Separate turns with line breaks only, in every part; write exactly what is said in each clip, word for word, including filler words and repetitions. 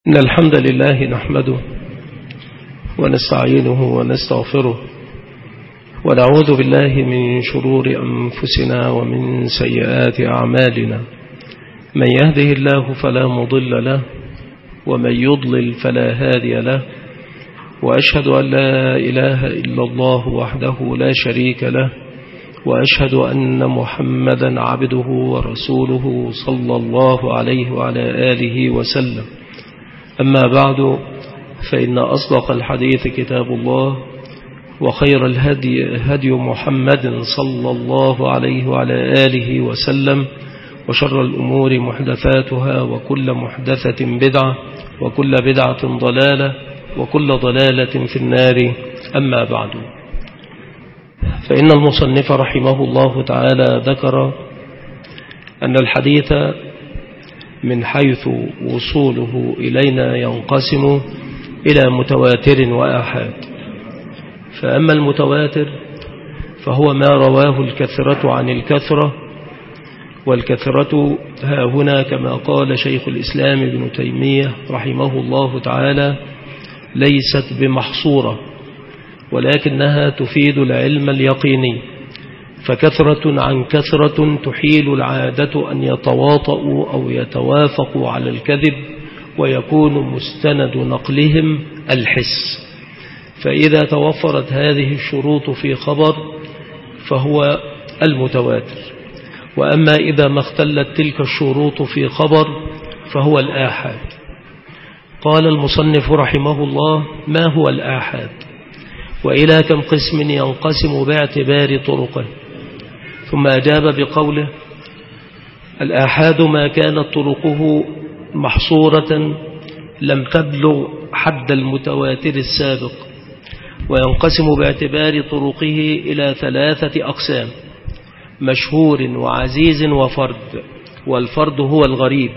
إن الحمد لله نحمده ونستعينه ونستغفره ونعوذ بالله من شرور أنفسنا ومن سيئات أعمالنا. من يهده الله فلا مضل له ومن يضلل فلا هادي له، وأشهد أن لا إله إلا الله وحده لا شريك له، وأشهد أن محمدا عبده ورسوله صلى الله عليه وعلى آله وسلم. أما بعد، فإن أصدق الحديث كتاب الله، وخير الهدي هدي محمد صلى الله عليه وعلى آله وسلم، وشر الأمور محدثاتها، وكل محدثة بدعة، وكل بدعة ضلالة، وكل ضلالة في النار. أما بعد، فإن المصنف رحمه الله تعالى ذكر أن الحديث من حيث وصوله إلينا ينقسم إلى متواتر وآحاد. فأما المتواتر فهو ما رواه الكثرة عن الكثرة، والكثرة ها هنا كما قال شيخ الإسلام ابن تيمية رحمه الله تعالى ليست بمحصورة، ولكنها تفيد العلم اليقيني، فكثرة عن كثرة تحيل العادة أن يتواطؤوا أو يتوافقوا على الكذب، ويكون مستند نقلهم الحس. فإذا توفرت هذه الشروط في خبر فهو المتواتر. وأما إذا ما اختلت تلك الشروط في خبر فهو الآحاد. قال المصنف رحمه الله: ما هو الآحاد؟ وإلى كم قسم ينقسم باعتبار طرقه؟ ثم أجاب بقوله: الآحاد ما كانت طرقه محصورة لم تبلغ حد المتواتر السابق، وينقسم باعتبار طرقه إلى ثلاثة أقسام: مشهور وعزيز وفرد، والفرد هو الغريب.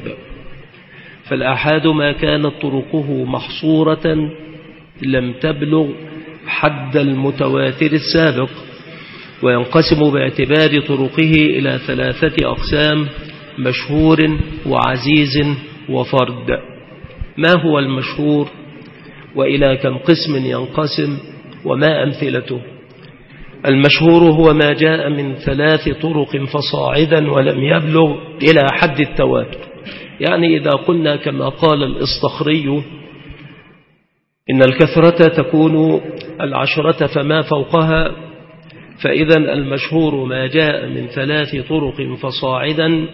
فالآحاد ما كانت طرقه محصورة لم تبلغ حد المتواتر السابق، وينقسم باعتبار طرقه إلى ثلاثة أقسام: مشهور وعزيز وفرد. ما هو المشهور؟ وإلى كم قسم ينقسم؟ وما أمثلته؟ المشهور هو ما جاء من ثلاث طرق فصاعدا ولم يبلغ إلى حد التواتر. يعني إذا قلنا كما قال الإصطخري إن الكثرة تكون العشرة فما فوقها، فإذا المشهور ما جاء من ثلاث طرق فصاعدا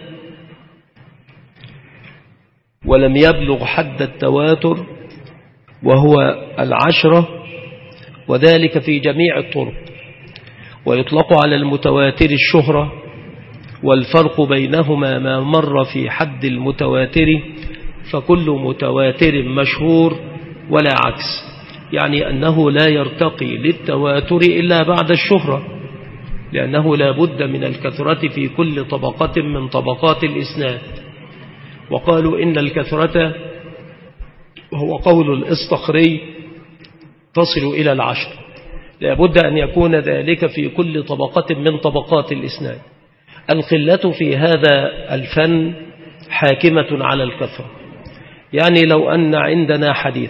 ولم يبلغ حد التواتر، وهو العشرة، وذلك في جميع الطرق. ويطلق على المتواتر الشهرة، والفرق بينهما ما مر في حد المتواتر، فكل متواتر مشهور ولا عكس، يعني أنه لا يرتقي للتواتر إلا بعد الشهرة، لأنه لا بد من الكثرة في كل طبقة من طبقات الإسناد. وقالوا إن الكثرة هو قول الإصطخري تصل إلى العشر، لا بد أن يكون ذلك في كل طبقة من طبقات الإسناد. القلة في هذا الفن حاكمة على الكثرة. يعني لو أن عندنا حديث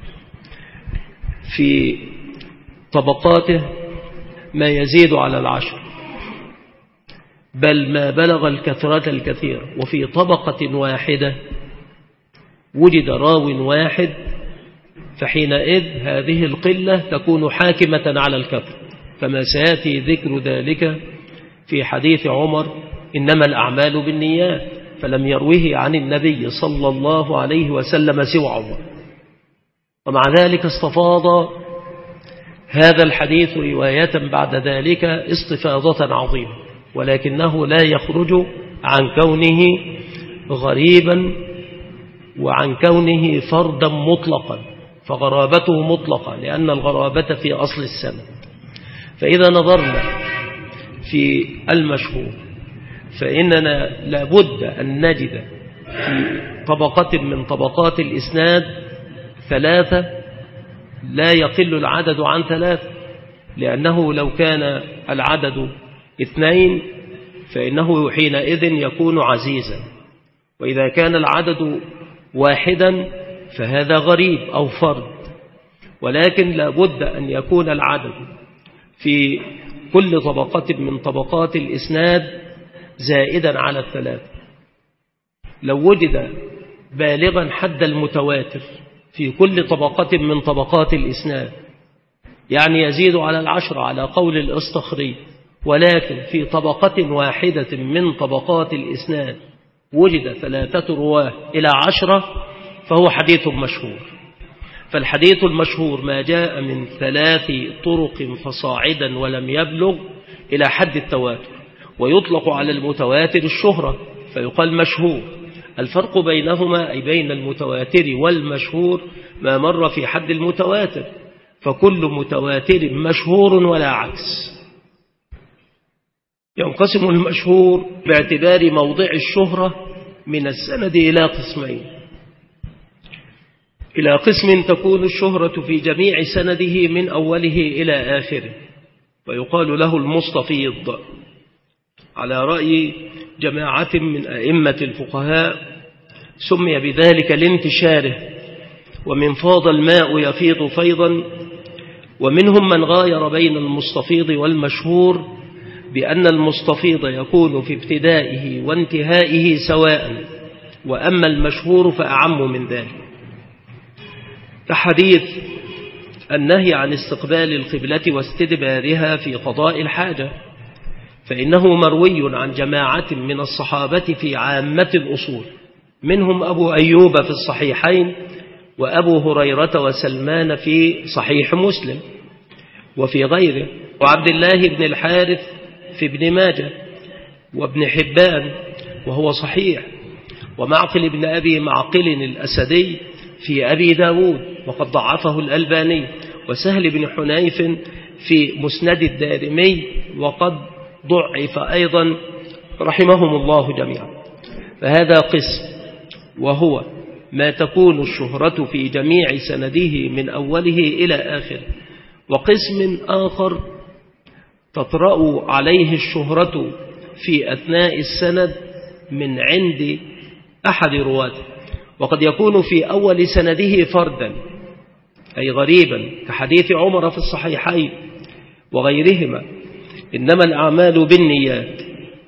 في طبقاته ما يزيد على العشر، بل ما بلغ الكثرة الكثير، وفي طبقة واحدة وجد راو واحد، فحينئذ هذه القلة تكون حاكمة على الكثرة، كما سيأتي ذكر ذلك في حديث عمر: إنما الأعمال بالنيات، فلم يروه عن النبي صلى الله عليه وسلم سوى عمر. ومع ذلك استفاض هذا الحديث رواية بعد ذلك استفاضة عظيمة، ولكنه لا يخرج عن كونه غريبا وعن كونه فردا مطلقا، فغرابته مطلقة، لأن الغرابة في أصل السند. فإذا نظرنا في المشهور فإننا لابد أن نجد في طبقة من طبقات الإسناد ثلاثة لا يقل العدد عن ثلاثة، لأنه لو كان العدد اثنين فإنه حينئذ يكون عزيزا، وإذا كان العدد واحدا فهذا غريب أو فرد، ولكن لابد أن يكون العدد في كل طبقة من طبقات الإسناد زائدا على الثلاث. لو وجد بالغا حد المتواتر في كل طبقة من طبقات الإسناد، يعني يزيد على العشر على قول الأصطخري، ولكن في طبقة واحدة من طبقات الإسناد وجد ثلاثة رواه إلى عشرة، فهو حديث مشهور. فالحديث المشهور ما جاء من ثلاث طرق فصاعدا ولم يبلغ إلى حد التواتر، ويطلق على المتواتر الشهرة فيقال مشهور. الفرق بينهما أي بين المتواتر والمشهور ما مر في حد المتواتر، فكل متواتر مشهور ولا عكس. ينقسم المشهور باعتبار موضع الشهرة من السند إلى قسمين: إلى قسم تكون الشهرة في جميع سنده من أوله إلى آخره، ويقال له المستفيض على رأي جماعة من أئمة الفقهاء، سمي بذلك لانتشاره، ومن فاض الماء يفيض فيضا. ومنهم من غاير بين المستفيض والمشهور بأن المستفيض يكون في ابتدائه وانتهائه سواء، وأما المشهور فأعم من ذلك، كحديث النهي عن استقبال القبلة واستدبارها في قضاء الحاجة، فإنه مروي عن جماعة من الصحابة في عامة الأصول، منهم أبو أيوب في الصحيحين، وأبو هريرة وسلمان في صحيح مسلم وفي غيره، وعبد الله بن الحارث في ابن ماجه، وابن حبان وهو صحيح، ومعقل بن أبي معقل الأسدي في أبي داود وقد ضعفه الألباني، وسهل بن حنيف في مسند الدارمي وقد ضعف أيضا رحمهم الله جميعا. فهذا قسم، وهو ما تكون الشهرة في جميع سنده من أوله إلى آخره. وقسم آخر تطرأ عليه الشهرة في أثناء السند من عند أحد رواته، وقد يكون في أول سنده فردا أي غريبا، كحديث عمر في الصحيحين وغيرهما: إنما الأعمال بالنيات،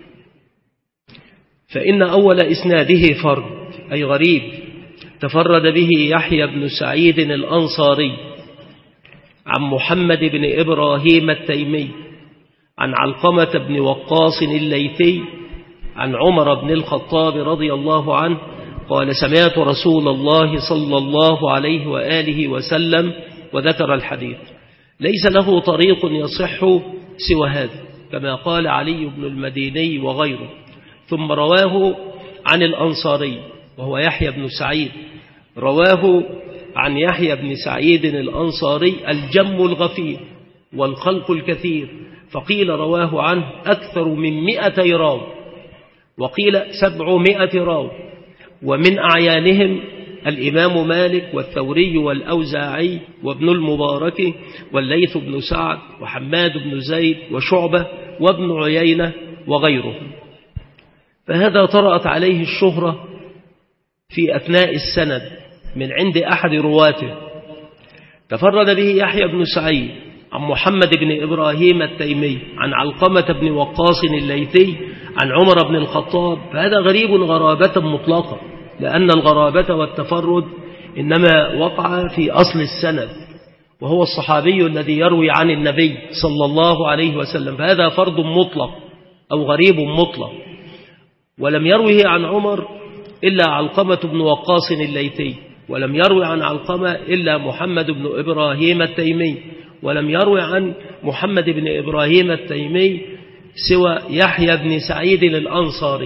فإن أول إسناده فرد أي غريب تفرد به يحيى بن سعيد الأنصاري عن محمد بن إبراهيم التيمي عن علقمة بن وقاص الليثي عن عمر بن الخطاب رضي الله عنه قال: سمعت رسول الله صلى الله عليه وآله وسلم، وذكر الحديث. ليس له طريق يصح سوى هذا، كما قال علي بن المديني وغيره. ثم رواه عن الأنصاري وهو يحيى بن سعيد، رواه عن يحيى بن سعيد الأنصاري الجم الغفير والخلق الكثير، فقيل رواه عنه أكثر من مئة راو، وقيل سبعمائة راو، ومن أعيانهم الإمام مالك والثوري والأوزاعي وابن المبارك والليث بن سعد وحماد بن زيد وشعبة وابن عيينة وغيرهم. فهذا طرأت عليه الشهرة في أثناء السند من عند أحد رواته، تفرد به يحيى بن سعيد عن محمد بن إبراهيم التيمي عن علقمة بن وقاص الليثي عن عمر بن الخطاب. فهذا غريب غرابة مطلقة، لأن الغرابة والتفرد إنما وقع في أصل السند، وهو الصحابي الذي يروي عن النبي صلى الله عليه وسلم، فهذا فرد مطلق أو غريب مطلق. ولم يروه عن عمر إلا علقمة بن وقاص الليثي، ولم يروي عن علقمة إلا محمد بن إبراهيم التيمي، ولم يروي عن محمد بن إبراهيم التيمي سوى يحيى بن سعيد الأنصاري.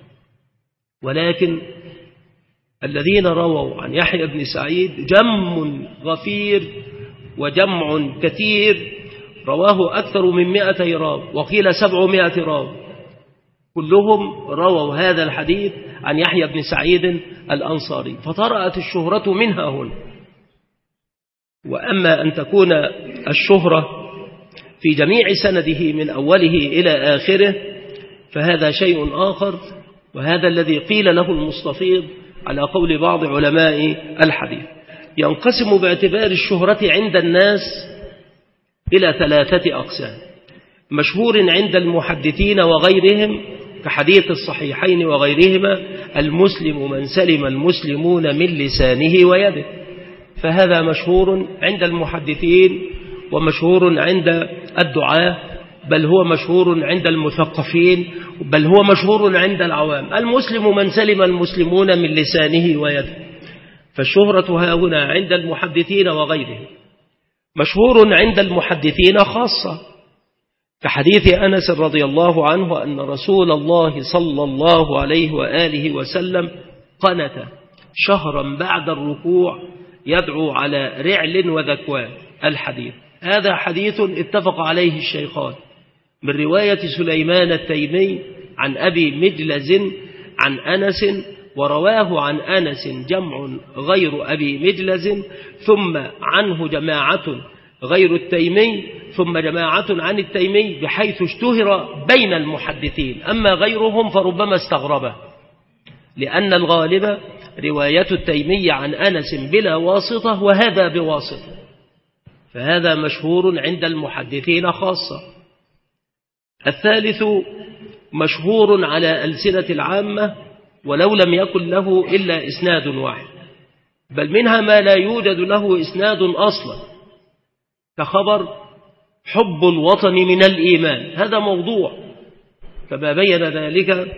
ولكن الذين رووا عن يحيى بن سعيد جم غفير وجمع كثير، رواه أكثر من مئة راو، وقيل سبعمائة راو، كلهم رووا هذا الحديث عن يحيى بن سعيد الأنصاري، فطرأت الشهرة منها هنا. وأما أن تكون الشهرة في جميع سنده من أوله إلى آخره فهذا شيء آخر، وهذا الذي قيل له المستفيض، على قول بعض علماء الحديث. ينقسم باعتبار الشهرة عند الناس إلى ثلاثة أقسام: مشهور عند المحدثين وغيرهم كحديث الصحيحين وغيرهما: المسلم من سلم المسلمون من لسانه ويده، فهذا مشهور عند المحدثين ومشهور عند الدعاة، بل هو مشهور عند المثقفين، بل هو مشهور عند العوام. المسلم من سلم المسلمون من لسانه ويده، فالشهرة ها هنا عند المحدثين وغيرهم. مشهور عند المحدثين خاصة كحديث أنس رضي الله عنه أن رسول الله صلى الله عليه وآله وسلم قنت شهرا بعد الركوع يدعو على رعل وذكوان. الحديث هذا حديث اتفق عليه الشيخان من رواية سليمان التيمي عن أبي مجلز عن أنس، ورواه عن أنس جمع غير أبي مجلز، ثم عنه جماعة غير التيمي، ثم جماعة عن التيمي، بحيث اشتهر بين المحدثين. أما غيرهم فربما استغربه، لأن الغالب رواية التيمي عن أنس بلا واسطة، وهذا بواسطة، فهذا مشهور عند المحدثين خاصة. الثالث مشهور على ألسنة العامة ولو لم يكن له إلا إسناد واحد، بل منها ما لا يوجد له إسناد أصلا، كخبر حب الوطن من الإيمان، هذا موضوع كما بين ذلك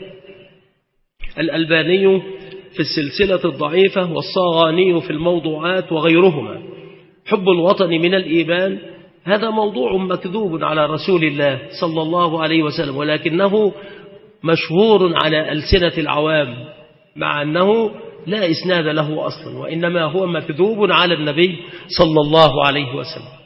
الألباني في السلسلة الضعيفة والصاغاني في الموضوعات وغيرهما. حب الوطن من الإيمان هذا موضوع مكذوب على رسول الله صلى الله عليه وسلم، ولكنه مشهور على ألسنة العوام، مع أنه لا إسناد له أصلا، وإنما هو مكذوب على النبي صلى الله عليه وسلم.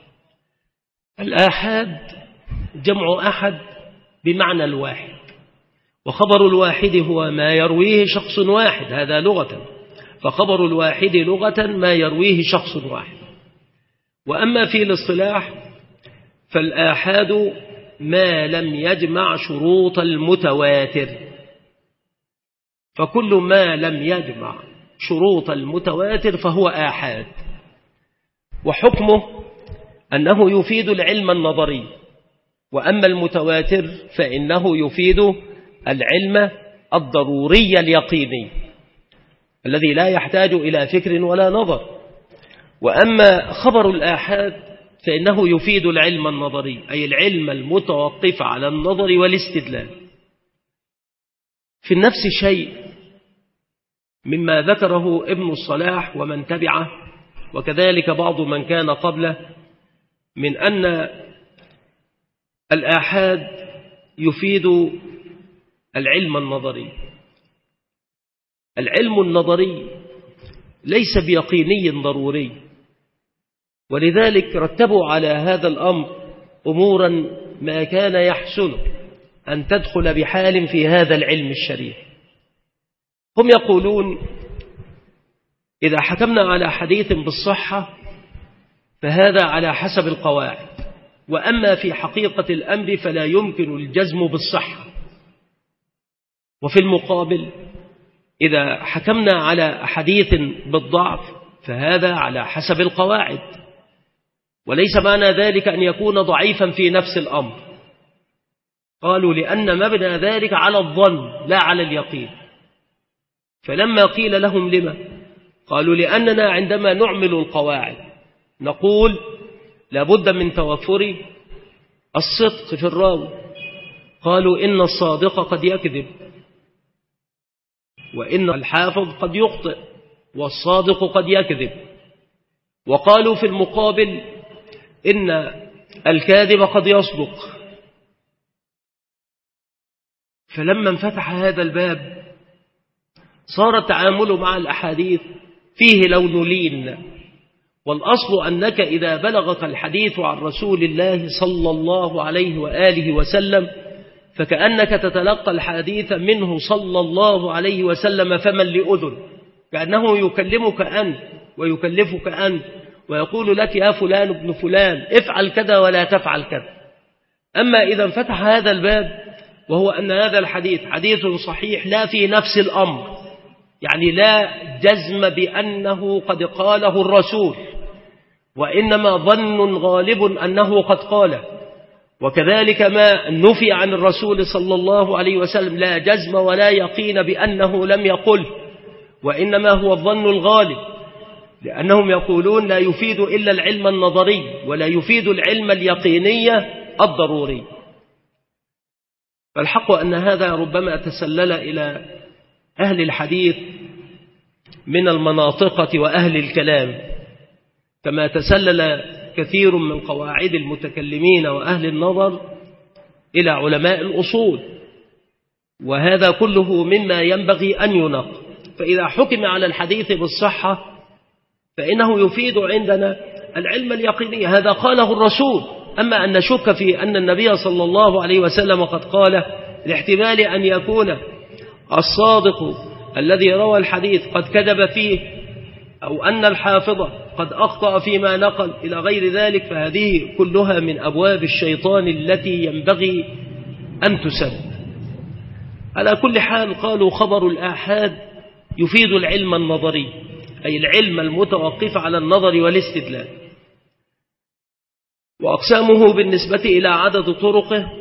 الآحاد جمع أحد بمعنى الواحد، وخبر الواحد هو ما يرويه شخص واحد، هذا لغة، فخبر الواحد لغة ما يرويه شخص واحد. وأما في الاصطلاح فالآحاد ما لم يجمع شروط المتواتر، فكل ما لم يجمع شروط المتواتر فهو آحاد. وحكمه أنه يفيد العلم النظري، وأما المتواتر فإنه يفيد العلم الضروري اليقيني الذي لا يحتاج إلى فكر ولا نظر. وأما خبر الآحاد فإنه يفيد العلم النظري، أي العلم المتوقف على النظر والاستدلال. في النفس شيء مما ذكره ابن الصلاح ومن تبعه، وكذلك بعض من كان قبله، من أن الآحاد يفيد العلم النظري. العلم النظري ليس بيقيني ضروري، ولذلك رتبوا على هذا الأمر أمورا ما كان يحسن أن تدخل بحال في هذا العلم الشريف. هم يقولون إذا حكمنا على حديث بالصحة فهذا على حسب القواعد، وأما في حقيقة الأمر فلا يمكن الجزم بالصحة. وفي المقابل إذا حكمنا على حديث بالضعف فهذا على حسب القواعد، وليس معنى ذلك أن يكون ضعيفا في نفس الأمر. قالوا لأن مبنى ذلك على الظن لا على اليقين. فلما قيل لهم لما؟ قالوا لأننا عندما نعمل القواعد نقول لابد من توفر الصدق في الراوي. قالوا إن الصادق قد يكذب، وإن الحافظ قد يخطئ، والصادق قد يكذب. وقالوا في المقابل إن الكاذب قد يصدق. فلما انفتح هذا الباب صار التعامل مع الأحاديث فيه لون لين، والأصل أنك إذا بلغك الحديث عن رسول الله صلى الله عليه وآله وسلم فكأنك تتلقى الحديث منه صلى الله عليه وسلم فمن لأذن، كأنه يكلمك أنت ويكلفك أنت ويقول لك يا فلان ابن فلان افعل كذا ولا تفعل كذا. أما إذا انفتح هذا الباب وهو أن هذا الحديث حديث صحيح لا في نفس الأمر، يعني لا جزم بأنه قد قاله الرسول، وإنما ظن غالب أنه قد قاله. وكذلك ما نفي عن الرسول صلى الله عليه وسلم لا جزم ولا يقين بأنه لم يقل، وإنما هو الظن الغالب، لأنهم يقولون لا يفيد إلا العلم النظري ولا يفيد العلم اليقيني الضروري. فالحق أن هذا ربما تسلل إلى أهل الحديث من المناطقة وأهل الكلام، كما تسلل كثير من قواعد المتكلمين وأهل النظر إلى علماء الأصول، وهذا كله مما ينبغي أن ينقى. فإذا حكم على الحديث بالصحة فإنه يفيد عندنا العلم اليقيني، هذا قاله الرسول. أما أن نشك في أن النبي صلى الله عليه وسلم قد قال، لاحتمال أن يكون الصادق الذي روى الحديث قد كذب فيه، أو أن الحافظ قد أخطأ فيما نقل إلى غير ذلك، فهذه كلها من أبواب الشيطان التي ينبغي أن تسد. على كل حال قالوا خبر الآحاد يفيد العلم النظري، أي العلم المتوقف على النظر والاستدلال. وأقسامه بالنسبة إلى عدد طرقه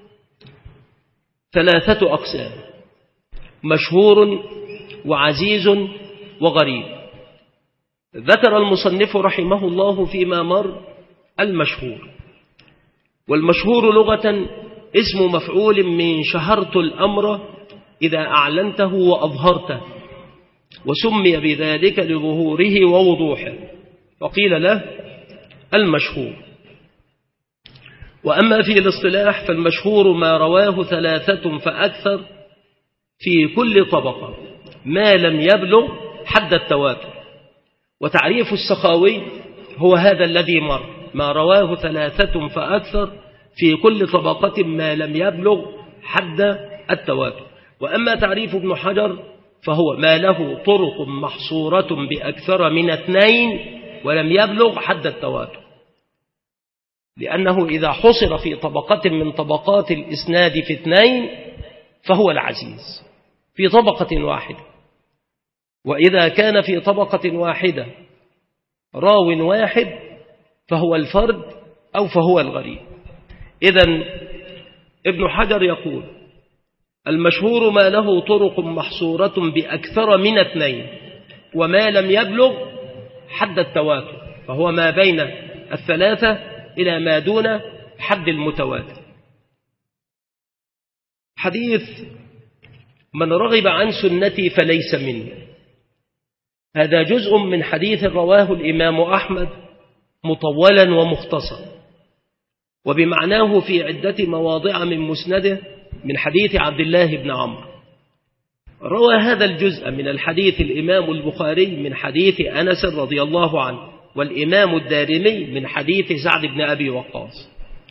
ثلاثة أقسام: مشهور وعزيز وغريب. ذكر المصنف رحمه الله فيما مر المشهور. والمشهور لغة اسم مفعول من شهرت الأمر إذا أعلنته وأظهرته، وسمي بذلك لظهوره ووضوحه فقيل له المشهور. وأما في الاصطلاح فالمشهور ما رواه ثلاثة فأكثر في كل طبقة ما لم يبلغ حد التواتر. وتعريف السخاوي هو هذا الذي مر: ما رواه ثلاثة فأكثر في كل طبقة ما لم يبلغ حد التواتر. وأما تعريف ابن حجر فهو ما له طرق محصورة بأكثر من اثنين ولم يبلغ حد التواتر، لأنه إذا حصر في طبقة من طبقات الإسناد في اثنين فهو العزيز في طبقة واحدة، وإذا كان في طبقة واحدة راو واحد فهو الفرد أو فهو الغريب. إذن ابن حجر يقول: المشهور ما له طرق محصورة بأكثر من اثنين وما لم يبلغ حد التواتر، فهو ما بين الثلاثة إلى ما دون حد المتواتر. حديث من رغب عن سنتي فليس مني، هذا جزء من حديث رواه الإمام أحمد مطولا ومختصرا، وبمعناه في عدة مواضع من مسنده من حديث عبد الله بن عمرو. روى هذا الجزء من الحديث الإمام البخاري من حديث أنس رضي الله عنه، والإمام الدارمي من حديث سعد بن أبي وقاص.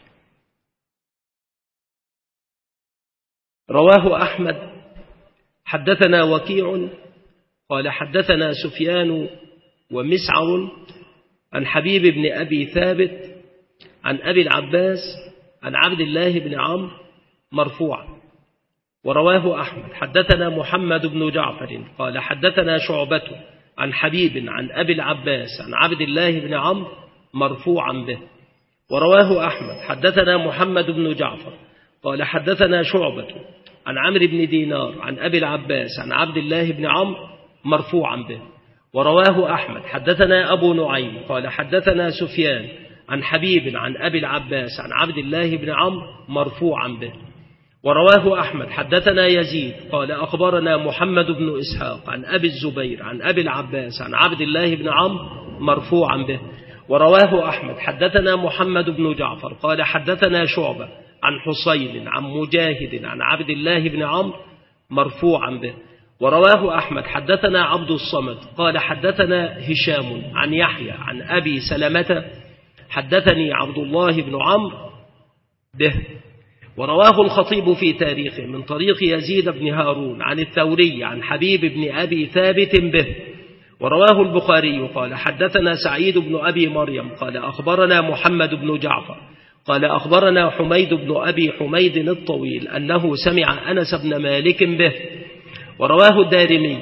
رواه أحمد: حدثنا وكيع قال حدثنا سفيان ومسعر عن حبيب بن أبي ثابت عن أبي العباس عن عبد الله بن عمرو مرفوعا. ورواه أحمد: حدثنا محمد بن جعفر قال حدثنا شعبة عن حبيب عن أبي العباس عن عبد الله بن عمرو مرفوعا به. ورواه أحمد: حدثنا محمد بن جعفر قال حدثنا شعبة عن عمرو بن دينار عن أبي العباس عن عبد الله بن عمرو مرفوعا به. ورواه أحمد: حدثنا أبو نعيم قال حدثنا سفيان عن حبيب عن أبي العباس عن عبد الله بن عمرو مرفوعا به. ورواه أحمد: حدثنا يزيد قال أخبرنا محمد بن إسحاق عن أبي الزبير عن أبي العباس عن عبد الله بن عمرو مرفوعا به. ورواه أحمد: حدثنا محمد بن جعفر قال حدثنا شعبة عن حصين عن مجاهد عن عبد الله بن عمرو مرفوعا به. ورواه أحمد: حدثنا عبد الصمد قال حدثنا هشام عن يحيى عن أبي سلمة حدثني عبد الله بن عمرو به. ورواه الخطيب في تاريخه من طريق يزيد بن هارون عن الثوري عن حبيب بن أبي ثابت به. ورواه البخاري قال حدثنا سعيد بن أبي مريم قال أخبرنا محمد بن جعفر قال أخبرنا حميد بن أبي حميد الطويل أنه سمع أنس بن مالك به. ورواه الدارمي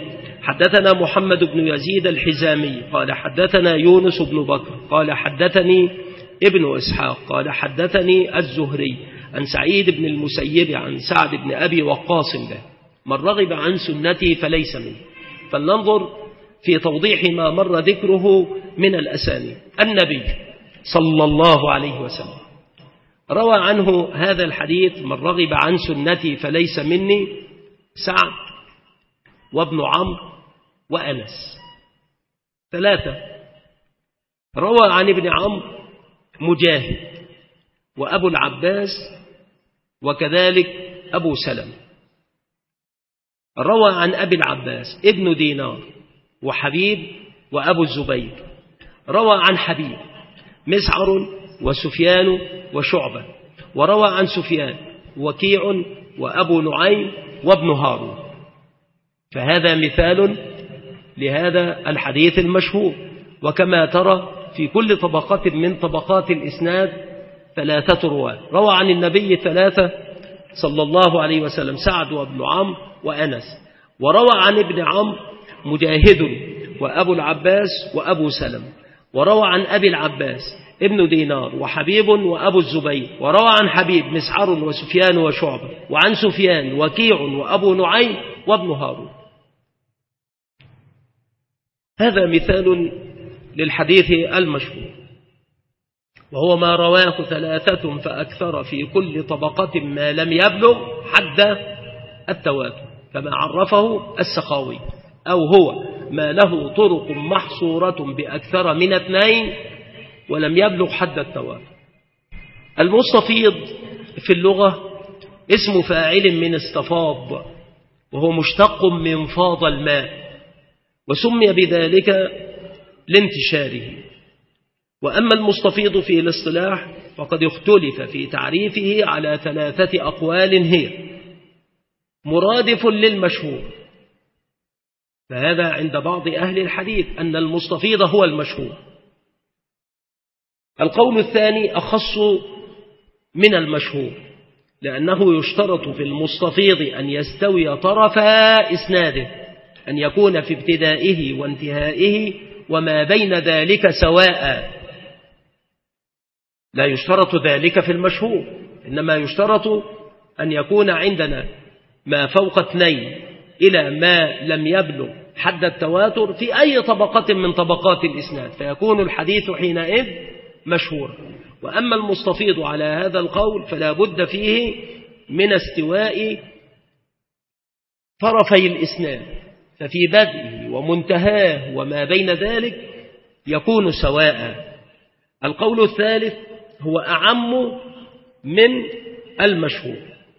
حدثنا محمد بن يزيد الحزامي قال حدثنا يونس بن بكر قال حدثني ابن إسحاق قال حدثني الزهري عن سعيد بن المسيب عن سعد بن أبي وقاص له من رغب عن سنتي فليس منه. فلننظر في توضيح ما مر ذكره من الأسانيد. النبي صلى الله عليه وسلم روى عنه هذا الحديث من رغب عن سنتي فليس مني سعد وابن عمرو وأنس. ثلاثة. روى عن ابن عمرو مجاهد وأبو العباس وكذلك أبو سلم. روى عن أبي العباس ابن دينار وحبيب وأبو الزبير. روى عن حبيب مسعر وسفيان وشعبة. وروى عن سفيان وكيع وأبو نعيم وابن هارون. فهذا مثال لهذا الحديث المشهور. وكما ترى في كل طبقات من طبقات الإسناد ثلاثة رواة. روى عن النبي ثلاثة صلى الله عليه وسلم سعد وابن عمرو وأنس. وروى عن ابن عمرو مجاهد وأبو العباس وأبو سلم. وروى عن أبي العباس ابن دينار وحبيب وأبو الزبير. وروى عن حبيب مسعر وسفيان وشعبة. وعن سفيان وكيع وأبو نعيم وابن هارون. هذا مثال للحديث المشهور، وهو ما رواه ثلاثة فأكثر في كل طبقة ما لم يبلغ حد التواتر كما عرفه السخاوي، أو هو ما له طرق محصورة بأكثر من اثنين ولم يبلغ حد التواتر. المستفيض في اللغة اسم فاعل من استفاض، وهو مشتق من فاض الماء، وسمي بذلك لانتشاره. وأما المستفيض في الاصطلاح فقد اختلف في تعريفه على ثلاثة أقوال هي: مرادف للمشهور، فهذا عند بعض أهل الحديث أن المستفيض هو المشهور. القول الثاني أخص من المشهور، لأنه يشترط في المستفيض أن يستوي طرفا إسناده، أن يكون في ابتدائه وانتهائه وما بين ذلك سواء. لا يشترط ذلك في المشهور، إنما يشترط أن يكون عندنا ما فوق اثنين إلى ما لم يبلغ حد التواتر في أي طبقة من طبقات الإسناد، فيكون الحديث حينئذ مشهورا. وأما المستفيض على هذا القول فلا بد فيه من استواء طرفي الإسناد، ففي بدءه ومنتهاه وما بين ذلك يكون سواء. القول الثالث هو أعم من المشهور،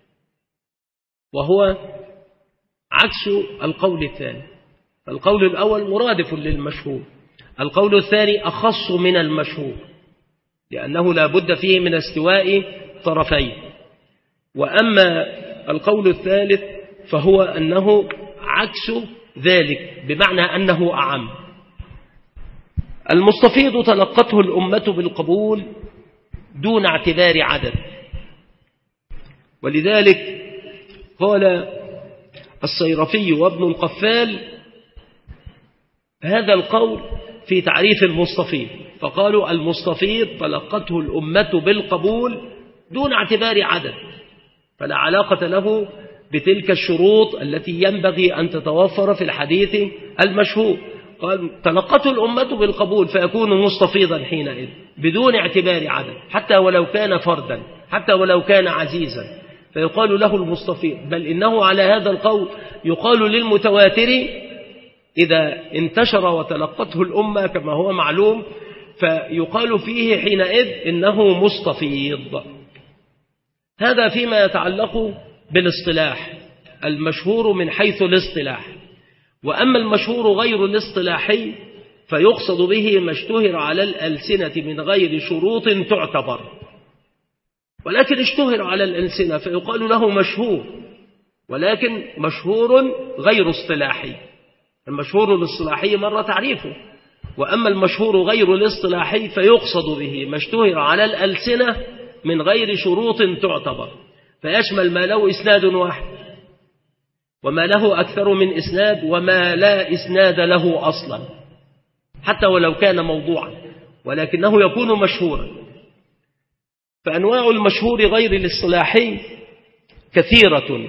وهو عكس القول الثاني. فالقول الأول مرادف للمشهور، القول الثاني أخص من المشهور لأنه لا بد فيه من استواء طرفين. وأما القول الثالث فهو أنه عكس ذلك، بمعنى أنه أعم. المستفيض تلقته الأمة بالقبول دون اعتبار عدد، ولذلك قال الصيرفي وابن القفال هذا القول في تعريف المستفيض، فقالوا المستفيض تلقته الأمة بالقبول دون اعتبار عدد، فلا علاقة له بتلك الشروط التي ينبغي أن تتوفر في الحديث المشهور. قال تلقته الأمة بالقبول فيكون مستفيضا حينئذ بدون اعتبار عدد، حتى ولو كان فردا، حتى ولو كان عزيزا، فيقال له المستفيض. بل إنه على هذا القول يقال للمتواتر إذا انتشر وتلقته الأمة كما هو معلوم، فيقال فيه حينئذ إنه مستفيض. هذا فيما يتعلق بالاصطلاح المشهور من حيث الاصطلاح. وأما المشهور غير الاصطلاحي فيقصد به ما اشتهر على الألسنة من غير شروط تعتبر، ولكن اشتهر على الألسنة فيقال له مشهور، ولكن مشهور غير اصطلاحي. المشهور الاصطلاحي مر تعريفه، وأما المشهور غير الاصطلاحي فيقصد به ما اشتهر على الألسنة من غير شروط تعتبر، فيشمل ما له إسناد واحد، وما له أكثر من إسناد وما لا إسناد له أصلا حتى ولو كان موضوعا، ولكنه يكون مشهورا. فأنواع المشهور غير الاصطلاحي كثيرة،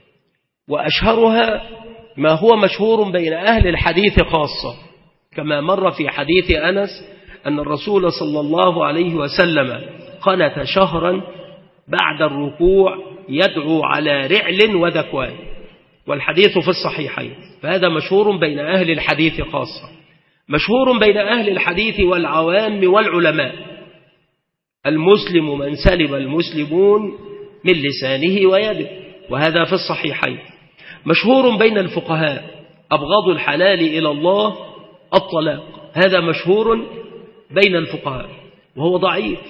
وأشهرها ما هو مشهور بين أهل الحديث خاصة، كما مر في حديث أنس أن الرسول صلى الله عليه وسلم قنت شهرا بعد الركوع يدعو على رعل وذكوان، والحديث في الصحيحين، فهذا مشهور بين أهل الحديث خاصة. مشهور بين أهل الحديث والعوام والعلماء، المسلم من سلم المسلمون من لسانه ويده، وهذا في الصحيحين. مشهور بين الفقهاء، أبغض الحلال إلى الله الطلاق، هذا مشهور بين الفقهاء وهو ضعيف،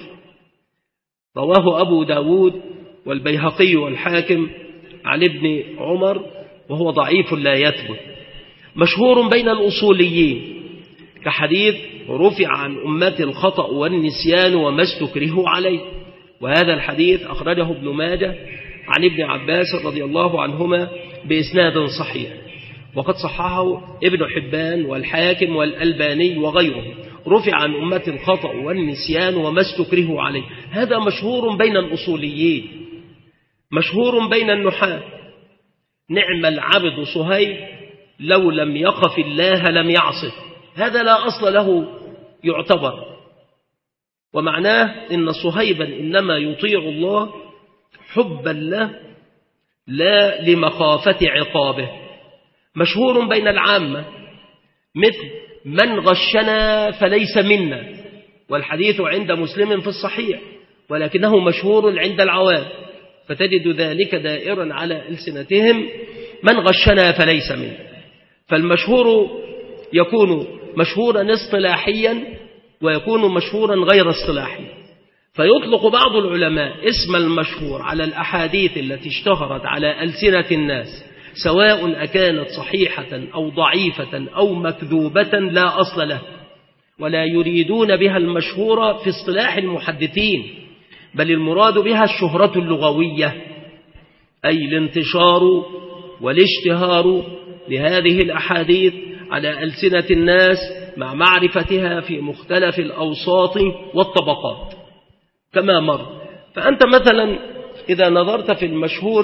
رواه أبو داود والبيهقي والحاكم عن ابن عمر وهو ضعيف لا يثبت. مشهور بين الأصوليين كحديث رفع عن أمة الخطأ والنسيان وما استكره عليه، وهذا الحديث أخرجه ابن ماجه عن ابن عباس رضي الله عنهما بإسناد صحيح، وقد صححه ابن حبان والحاكم والألباني وغيره. رفع عن أمة الخطأ والنسيان وما استكره عليه، هذا مشهور بين الأصوليين. مشهور بين النحاة، نعم العبد صهيب لو لم يخف الله لم يعصه، هذا لا أصل له يعتبر، ومعناه إن صهيبا إنما يطيع الله حبا له لا لمخافة عقابه. مشهور بين العامة، مثل من غشنا فليس منا، والحديث عند مسلم في الصحيح، ولكنه مشهور عند العوام، فتجد ذلك دائرا على ألسنتهم، من غشنا فليس منا. فالمشهور يكون مشهورا اصطلاحيا ويكون مشهورا غير اصطلاحيا. فيطلق بعض العلماء اسم المشهور على الأحاديث التي اشتهرت على ألسنة الناس، سواء أكانت صحيحة أو ضعيفة أو مكذوبة لا أصل له، ولا يريدون بها المشهورة في اصطلاح المحدثين، بل المراد بها الشهرة اللغوية، أي الانتشار والاشتهار لهذه الأحاديث على ألسنة الناس مع معرفتها في مختلف الأوساط والطبقات كما مر. فأنت مثلا إذا نظرت في المشهور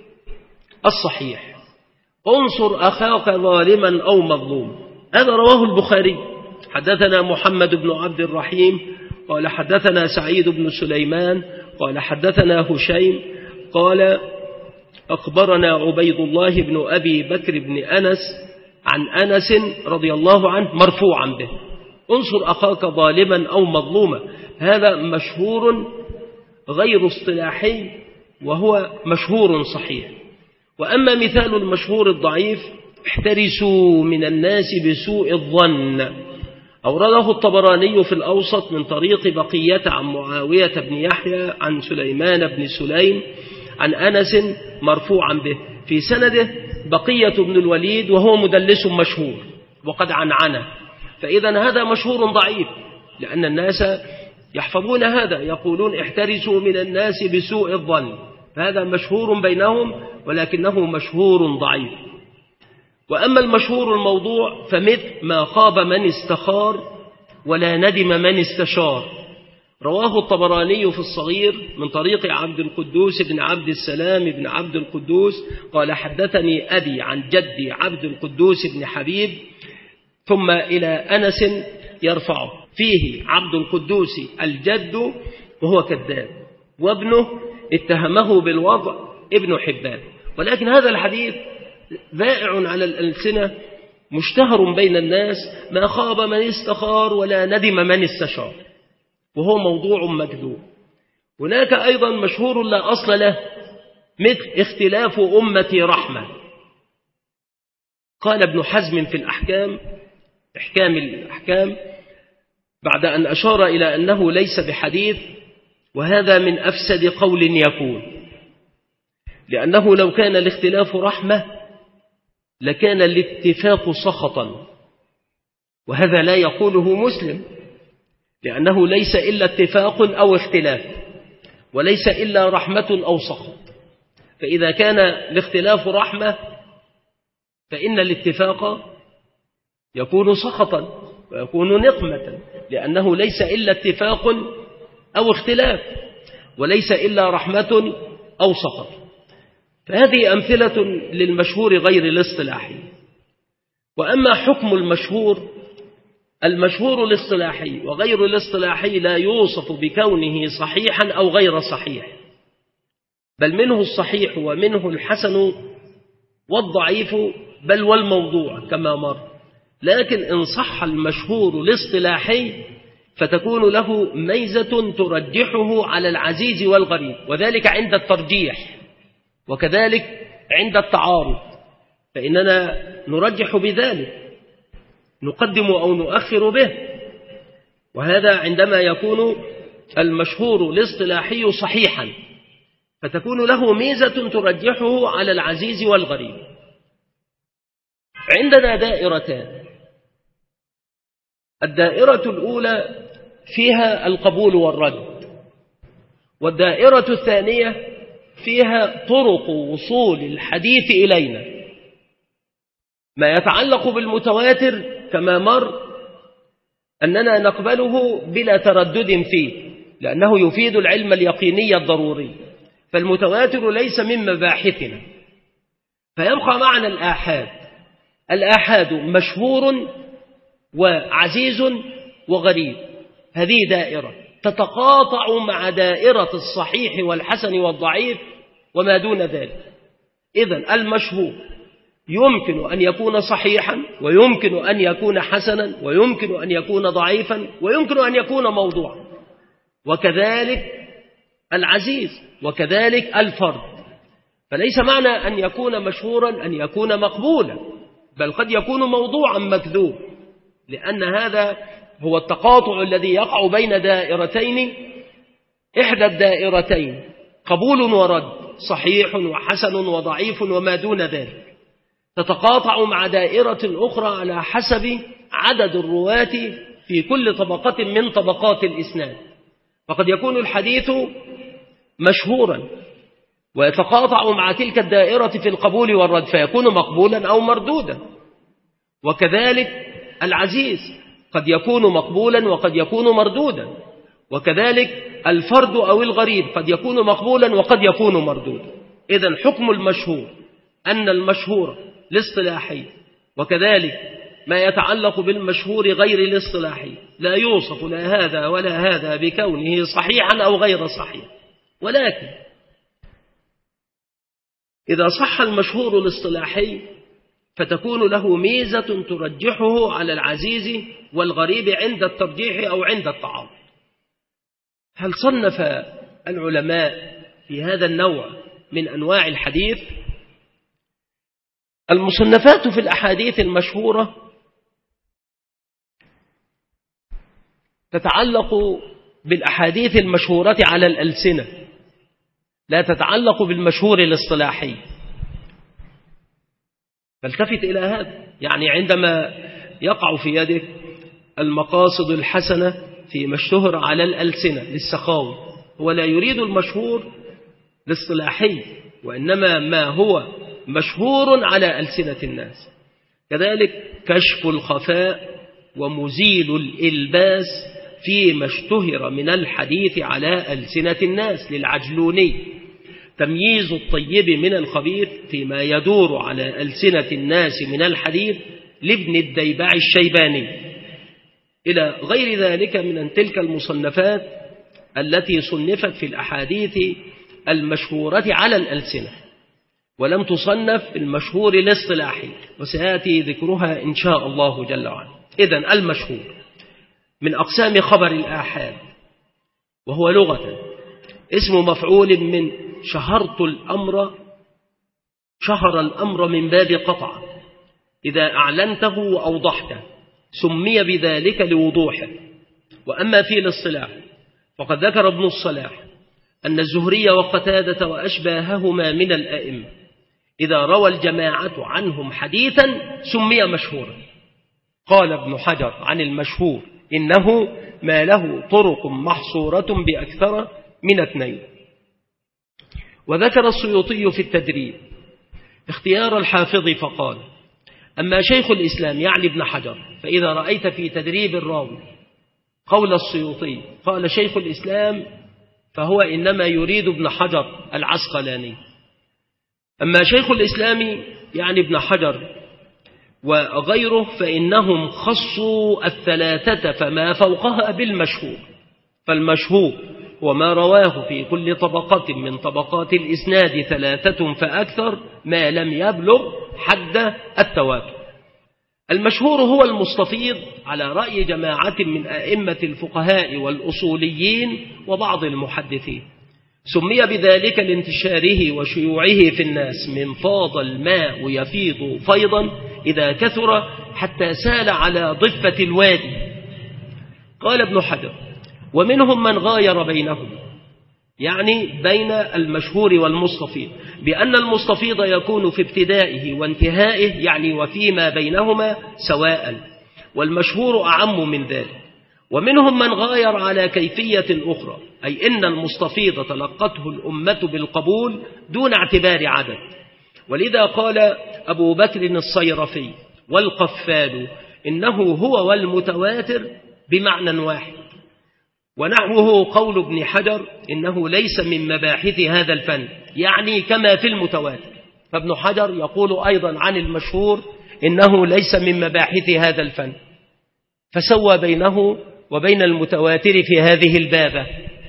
الصحيح، انصر أخاك ظالما أو مظلوم، هذا رواه البخاري. حدثنا محمد بن عبد الرحيم قال حدثنا سعيد بن سليمان قال حدثنا هشيم قال أخبرنا عبيد الله بن أبي بكر بن أنس عن أنس رضي الله عنه مرفوعا به، انصر أخاك ظالما أو مظلوما، هذا مشهور غير اصطلاحي وهو مشهور صحيح. وأما مثال المشهور الضعيف، احترسوا من الناس بسوء الظن، أورده الطبراني في الأوسط من طريق بقية عن معاوية بن يحيى عن سليمان بن سليم عن أنس مرفوعا به، في سنده بقية بن الوليد وهو مدلس مشهور وقد عنعنه، فإذا هذا مشهور ضعيف، لأن الناس يحفظون هذا، يقولون احترسوا من الناس بسوء الظن، فهذا مشهور بينهم ولكنه مشهور ضعيف. وأما المشهور الموضوع فمثل ما خاب من استخار ولا ندم من استشار، رواه الطبراني في الصغير من طريق عبد القدوس بن عبد السلام بن عبد القدوس قال حدثني أبي عن جدي عبد القدوس بن حبيب، ثم إلى أنس يرفعه، فيه عبد القدوس الجد وهو كذاب، وابنه اتهمه بالوضع ابن حبان، ولكن هذا الحديث ذائع على الألسنة مشتهر بين الناس، ما خاب من استخار ولا ندم من استشار، وهو موضوع مكذوب. هناك أيضا مشهور لا أصل له، مثل اختلاف أمتي رحمة، قال ابن حزم في الأحكام إحكام الأحكام بعد أن أشار إلى أنه ليس بحديث، وهذا من أفسد قول يكون، لأنه لو كان الاختلاف رحمة لكان الاتفاق سخطا، وهذا لا يقوله مسلم، لأنه ليس إلا اتفاق أو اختلاف، وليس إلا رحمة أو سخط. فإذا كان الاختلاف رحمة فإن الاتفاق يكون سخطا ويكون نقمة، لأنه ليس إلا اتفاق أو اختلاف، وليس إلا رحمة أو سخط. فهذه أمثلة للمشهور غير الاصطلاحي. وأما حكم المشهور، المشهور الاصطلاحي وغير الاصطلاحي لا يوصف بكونه صحيحا أو غير صحيح، بل منه الصحيح ومنه الحسن والضعيف بل والموضوع كما مر. لكن إن صح المشهور الاصطلاحي فتكون له ميزة ترجحه على العزيز والغريب، وذلك عند الترجيح وكذلك عند التعارض، فإننا نرجح بذلك، نقدم أو نؤخر به. وهذا عندما يكون المشهور الاصطلاحي صحيحا فتكون له ميزة ترجحه على العزيز والغريب. عندنا دائرتان، الدائرة الأولى فيها القبول والرد، والدائرة الثانية فيها طرق وصول الحديث إلينا. ما يتعلق بالمتواتر كما مر أننا نقبله بلا تردد فيه، لأنه يفيد العلم اليقيني الضروري، فالمتواتر ليس من مباحثنا. فيبقى معنا الآحاد. الآحاد مشهور وعزيز وغريب، هذه دائرة تتقاطع مع دائرة الصحيح والحسن والضعيف وما دون ذلك. إذن المشهور يمكن أن يكون صحيحا، ويمكن أن يكون حسنا، ويمكن أن يكون ضعيفا، ويمكن أن يكون موضوعا، وكذلك العزيز، وكذلك الفرد. فليس معنى أن يكون مشهورا أن يكون مقبولا، بل قد يكون موضوعا مكذوب، لأن هذا هو التقاطع الذي يقع بين دائرتين، إحدى الدائرتين قبول ورد، صحيح وحسن وضعيف وما دون ذلك، تتقاطع مع دائرة أخرى على حسب عدد الرواة في كل طبقة من طبقات الإسناد. فقد يكون الحديث مشهورا ويتقاطع مع تلك الدائرة في القبول والرد فيكون مقبولا أو مردودا، وكذلك العزيز قد يكون مقبولا وقد يكون مردودا، وكذلك الفرد أو الغريب قد يكون مقبولا وقد يكون مردودا. إذن حكم المشهور أن المشهور الاصطلاحي وكذلك ما يتعلق بالمشهور غير الاصطلاحي لا يوصف لا هذا ولا هذا بكونه صحيحا أو غير صحيح، ولكن إذا صح المشهور الاصطلاحي فتكون له ميزة ترجحه على العزيز والغريب عند الترجيح أو عند التعارض. هل صنف العلماء في هذا النوع من أنواع الحديث؟ المصنفات في الأحاديث المشهورة تتعلق بالأحاديث المشهورة على الألسنة، لا تتعلق بالمشهور الاصطلاحي. فالتفت إلى هذا، يعني عندما يقع في يدك المقاصد الحسنة فيما اشتهر على الألسنة للسخاوي، هو لا يريد المشهور الاصطلاحي، وإنما ما هو مشهور على ألسنة الناس. كذلك كشف الخفاء ومزيل الإلباس فيما اشتهر من الحديث على ألسنة الناس للعجلوني، تمييز الطيب من الخبيث فيما يدور على ألسنة الناس من الحديث لابن الديبع الشيباني، إلى غير ذلك من تلك المصنفات التي صنفت في الأحاديث المشهورة على الألسنة ولم تصنف المشهور الاصطلاحي، وسيأتي ذكرها إن شاء الله جل وعلا. إذن المشهور من أقسام خبر الآحاد، وهو لغة اسم مفعول من شهرت الأمر، شهر الأمر من باب قطع، إذا أعلنته وأوضحته سمي بذلك لوضوحه. وأما في الاصطلاح فقد ذكر ابن الصلاح أن الزهري وقتادة وأشباههما من الأئمة إذا روى الجماعة عنهم حديثا سمي مشهورا. قال ابن حجر عن المشهور إنه ما له طرق محصورة بأكثر من اثنين. وذكر السيوطي في التدريب اختيار الحافظ فقال أما شيخ الإسلام يعني ابن حجر، فإذا رأيت في تدريب الراوي قول السيوطي قال شيخ الإسلام فهو إنما يريد ابن حجر العسقلاني. أما شيخ الإسلام يعني ابن حجر وغيره فإنهم خصوا الثلاثة فما فوقها بالمشهور، فالمشهور وما رواه في كل طبقة من طبقات الإسناد ثلاثة فأكثر ما لم يبلغ حد التواتر. المشهور هو المستفيض على رأي جماعة من أئمة الفقهاء والأصوليين وبعض المحدثين، سمي بذلك لانتشاره وشيوعه في الناس، من فاض الماء يفيض فيضا إذا كثر حتى سال على ضفة الوادي. قال ابن حجر ومنهم من غاير بينهم، يعني بين المشهور والمستفيض، بأن المستفيض يكون في ابتدائه وانتهائه يعني وفيما بينهما سواء، والمشهور أعم من ذلك. ومنهم من غاير على كيفية أخرى، أي إن المستفيض تلقته الأمة بالقبول دون اعتبار عدد، ولذا قال أبو بكر الصيرفي والقفال إنه هو والمتواتر بمعنى واحد. ونحوه قول ابن حجر إنه ليس من مباحث هذا الفن، يعني كما في المتواتر. فابن حجر يقول أيضا عن المشهور إنه ليس من مباحث هذا الفن، فسوى بينه وبين المتواتر في هذه البابة.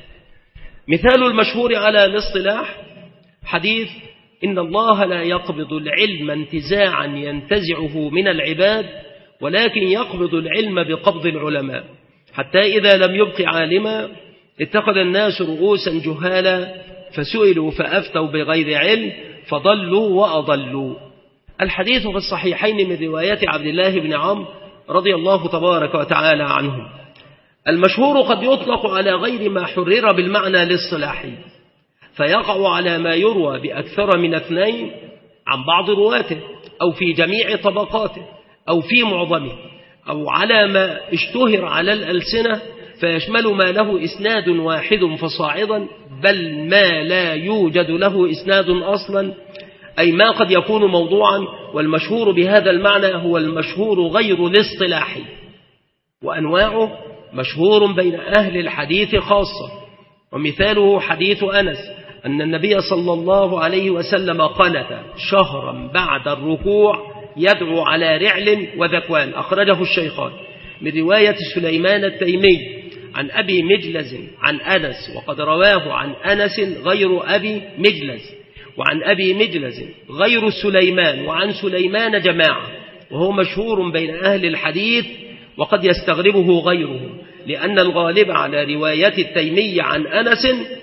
مثال المشهور على الاصطلاح حديث إن الله لا يقبض العلم انتزاعا ينتزعه من العباد، ولكن يقبض العلم بقبض العلماء، حتى إذا لم يبق عالما اتخذ الناس رؤوسا جهالا فسئلوا فأفتوا بغير علم فضلوا وأضلوا. الحديث في الصحيحين من رواية عبد الله بن عمرو رضي الله تبارك وتعالى عنه. المشهور قد يطلق على غير ما حرر بالمعنى الاصطلاحي، فيقع على ما يروى بأكثر من اثنين عن بعض رواته، أو في جميع طبقاته، أو في معظمه، أو على ما اشتهر على الألسنة فيشمل ما له إسناد واحد فصاعدا، بل ما لا يوجد له إسناد أصلا، أي ما قد يكون موضوعا. والمشهور بهذا المعنى هو المشهور غير الاصطلاحي، وأنواعه مشهور بين أهل الحديث خاصة. ومثاله حديث أنس أن النبي صلى الله عليه وسلم قنت شهرا بعد الركوع يدعو على رعل وذكوان، أخرجه الشيخان من رواية سليمان التيمي عن أبي مجلز عن أنس، وقد رواه عن أنس غير أبي مجلز، وعن أبي مجلز غير سليمان، وعن سليمان جماعة، وهو مشهور بين أهل الحديث وقد يستغربه غيره، لأن الغالب على رواية التيمي عن أنس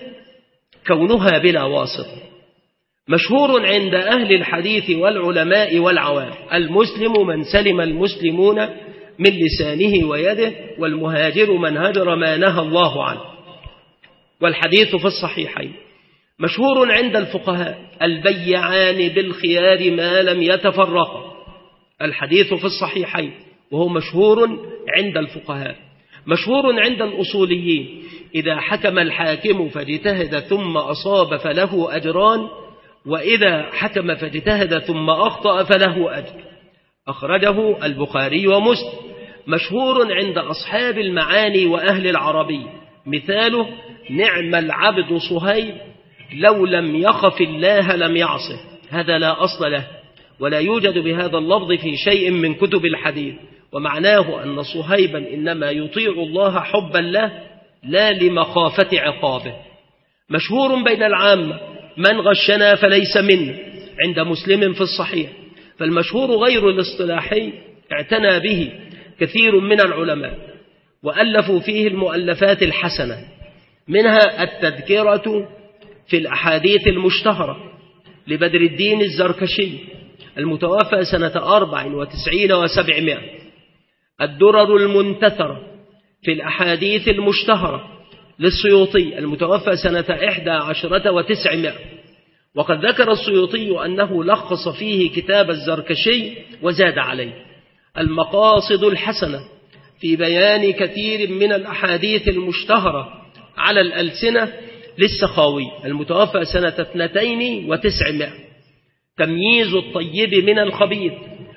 كونها بلا واسط. مشهور عند أهل الحديث والعلماء والعوام، المسلم من سلم المسلمون من لسانه ويده، والمهاجر من هجر ما نهى الله عنه. والحديث في الصحيحين. مشهور عند الفقهاء البيعان بالخيار ما لم يتفرقا، الحديث في الصحيحين، وهو مشهور عند الفقهاء. مشهور عند الأصوليين إذا حكم الحاكم فاجتهد ثم أصاب فله أجران، وإذا حكم فاجتهد ثم أخطأ فله أجر، أخرجه البخاري ومسلم. مشهور عند أصحاب المعاني وأهل العربي، مثاله نعم العبد صهيب لو لم يخف الله لم يعصه، هذا لا أصل له، ولا يوجد بهذا اللفظ في شيء من كتب الحديث، ومعناه أن صهيبا إنما يطيع الله حبا له لا لمخافة عقابه. مشهور بين العامة من غشنا فليس منا، عند مسلم في الصحيح. فالمشهور غير الاصطلاحي اعتنى به كثير من العلماء، وألفوا فيه المؤلفات الحسنة، منها التذكرة في الأحاديث المشتهرة لبدر الدين الزركشي المتوفى سنة أربع وتسعين وسبعمائة، الدرر المنتثرة في الأحاديث المشتهرة للسيوطي المتوفى سنة إحدى عشرة وتسعمائة. وقد ذكر السيوطي أنه لخص فيه كتاب الزركشي وزاد عليه. المقاصد الحسنة في بيان كثير من الأحاديث المشتهرة على الألسنة للسخاوي المتوفى سنة اثنتين وتسعمائة. تمييز الطيب من الخبيث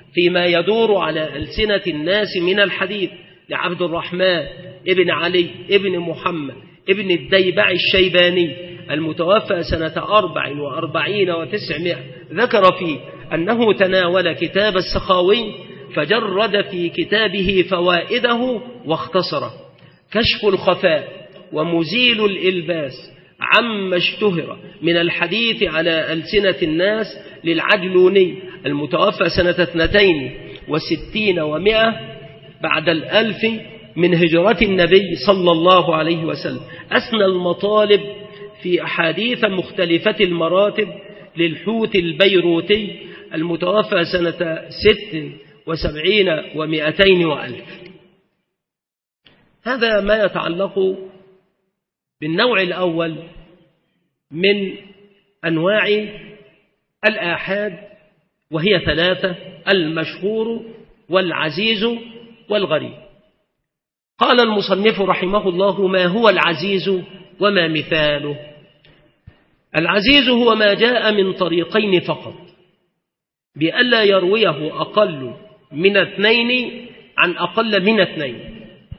فيما يدور على ألسنة الناس من الحديث لعبد الرحمن ابن علي ابن محمد ابن الديبع الشيباني المتوفى سنة أربع وأربعين وتسعمائة، ذكر فيه أنه تناول كتاب السخاوي فجرد في كتابه فوائده واختصره. كشف الخفاء ومزيل الإلباس عما اشتهر من الحديث على ألسنة الناس للعجلوني المتوفى سنة اثنتين وستين ومائة بعد الألف من هجرة النبي صلى الله عليه وسلم. أثنى المطالب في أحاديث مختلفة المراتب للحوت البيروتي المتوفى سنة ست وسبعين ومائتين وألف. هذا ما يتعلق بالنوع الأول من أنواع الآحاد، وهي ثلاثة: المشهور والعزيز والغريب. قال المصنف رحمه الله: ما هو العزيز وما مثاله؟ العزيز هو ما جاء من طريقين فقط بألا يرويه أقل من اثنين عن أقل من اثنين،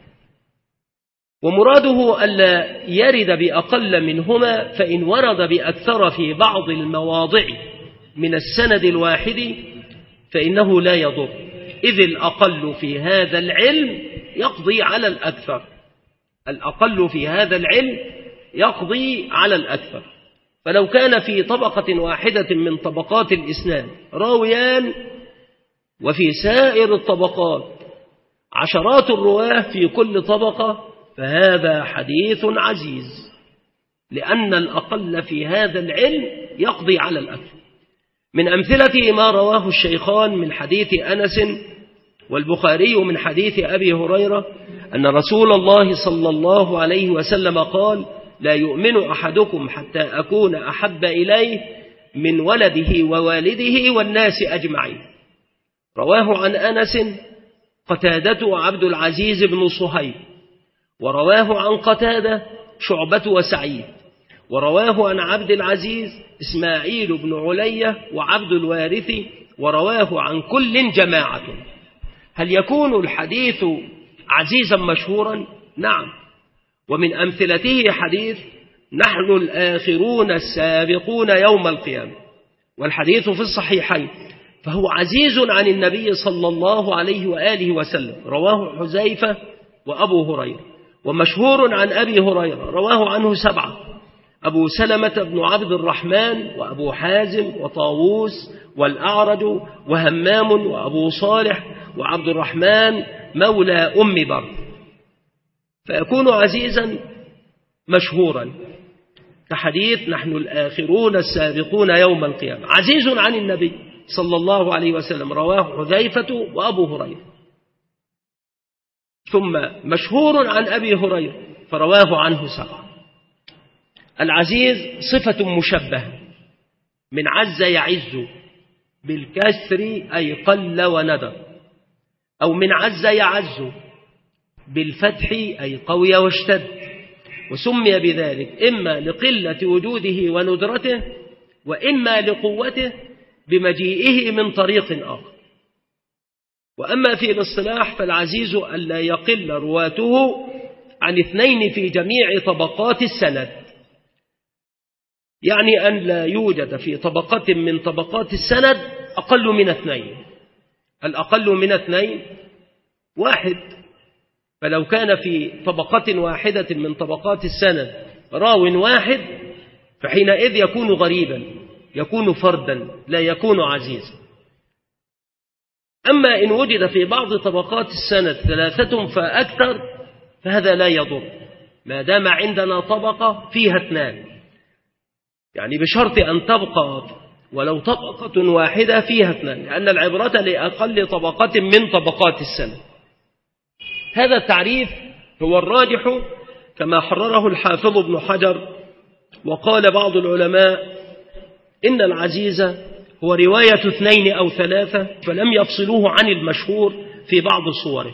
ومراده ألا يرد بأقل منهما، فإن ورد بأكثر في بعض المواضع من السند الواحد فإنه لا يضر، إذ الأقل في هذا العلم يقضي على الأكثر. الأقل في هذا العلم يقضي على الأكثر. فلو كان في طبقة واحدة من طبقات الإسناد راويان، وفي سائر الطبقات عشرات الرواه في كل طبقة، فهذا حديث عزيز، لأن الأقل في هذا العلم يقضي على الأكثر. من أمثلة ما رواه الشيخان من حديث أنس والبخاري من حديث أبي هريرة أن رسول الله صلى الله عليه وسلم قال: لا يؤمن أحدكم حتى أكون أحب إليه من ولده ووالده والناس أجمعين. رواه عن أنس قتادة وعبد العزيز بن صهيب، ورواه عن قتادة شعبة وسعيد، ورواه عن عبد العزيز إسماعيل بن علية وعبد الوارث، ورواه عن كل جماعة. هل يكون الحديث عزيزا مشهورا؟ نعم. ومن أمثلته حديث: نحن الآخرون السابقون يوم القيامة، والحديث في الصحيحين، فهو عزيز عن النبي صلى الله عليه وآله وسلم، رواه حذيفة وأبو هريرة. ومشهور عن أبي هريرة رواه عنه سبعة: أبو سلمة بن عبد الرحمن وأبو حازم وطاووس والأعرج وهمام وأبو صالح وعبد الرحمن مولى أم برد. فيكون عزيزا مشهورا كحديث: نحن الآخرون السابقون يوم القيامة، عزيز عن النبي صلى الله عليه وسلم، رواه حذيفة وأبو هريرة. ثم مشهور عن أبي هريرة فرواه عنه سبعة. العزيز صفة مشبهة من عز يعز بالكسر أي قل وندر، أو من عز يعز بالفتح أي قوي واشتد، وسمي بذلك إما لقلة وجوده وندرته، وإما لقوته بمجيئه من طريق آخر. وأما في الاصطلاح فالعزيز ألا يقل رواته عن اثنين في جميع طبقات السند، يعني أن لا يوجد في طبقة من طبقات السند أقل من اثنين. الأقل من اثنين واحد، فلو كان في طبقة واحدة من طبقات السند راو واحد فحينئذ يكون غريبا، يكون فردا، لا يكون عزيزا. أما إن وجد في بعض طبقات السند ثلاثة فأكثر فهذا لا يضر، ما دام عندنا طبقة فيها اثنان، يعني بشرط أن تبقى ولو طبقة واحدة فيها اثنان، لأن العبرة لأقل طبقة من طبقات السند. هذا التعريف هو الراجح كما حرره الحافظ ابن حجر. وقال بعض العلماء إن العزيز هو رواية اثنين أو ثلاثة فلم يفصلوه عن المشهور في بعض صوره.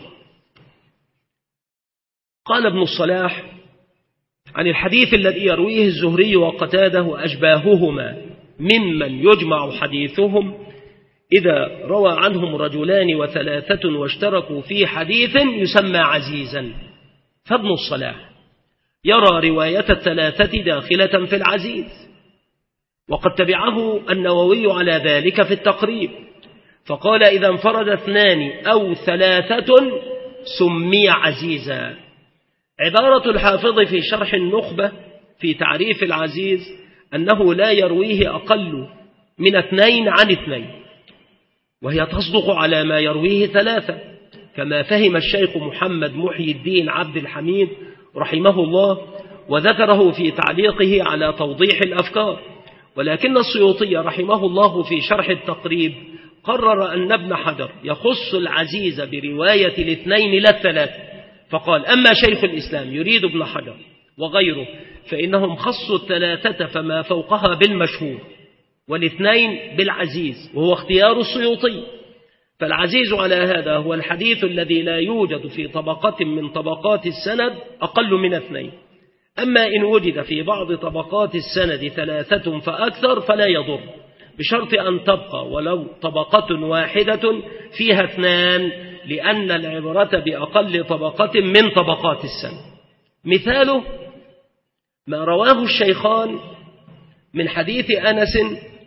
قال ابن الصلاح عن الحديث الذي يرويه الزهري وقتاده وأشباههما ممن يجمع حديثهم: إذا روى عنهم رجلان وثلاثة واشتركوا في حديث يسمى عزيزا. فابن الصلاح يرى رواية الثلاثة داخلة في العزيز، وقد تبعه النووي على ذلك في التقريب، فقال إذا انفرد اثنان أو ثلاثة سمي عزيزا. عبارة الحافظ في شرح النخبة في تعريف العزيز أنه لا يرويه أقل من اثنين عن اثنين، وهي تصدق على ما يرويه ثلاثة، كما فهم الشيخ محمد محي الدين عبد الحميد رحمه الله وذكره في تعليقه على توضيح الأفكار. ولكن السيوطي رحمه الله في شرح التقريب قرر أن ابن حجر يخص العزيز برواية الاثنين لا الثلاثة، فقال أما شيخ الإسلام يريد ابن حجر وغيره فإنهم خصوا الثلاثة فما فوقها بالمشهور والاثنين بالعزيز، وهو اختيار السيوطي. فالعزيز على هذا هو الحديث الذي لا يوجد في طبقة من طبقات السند أقل من اثنين، أما إن وجد في بعض طبقات السند ثلاثة فأكثر فلا يضر، بشرط أن تبقى ولو طبقة واحدة فيها اثنان، لأن العبرة بأقل طبقة من طبقات السند. مثاله ما رواه الشيخان من حديث أنس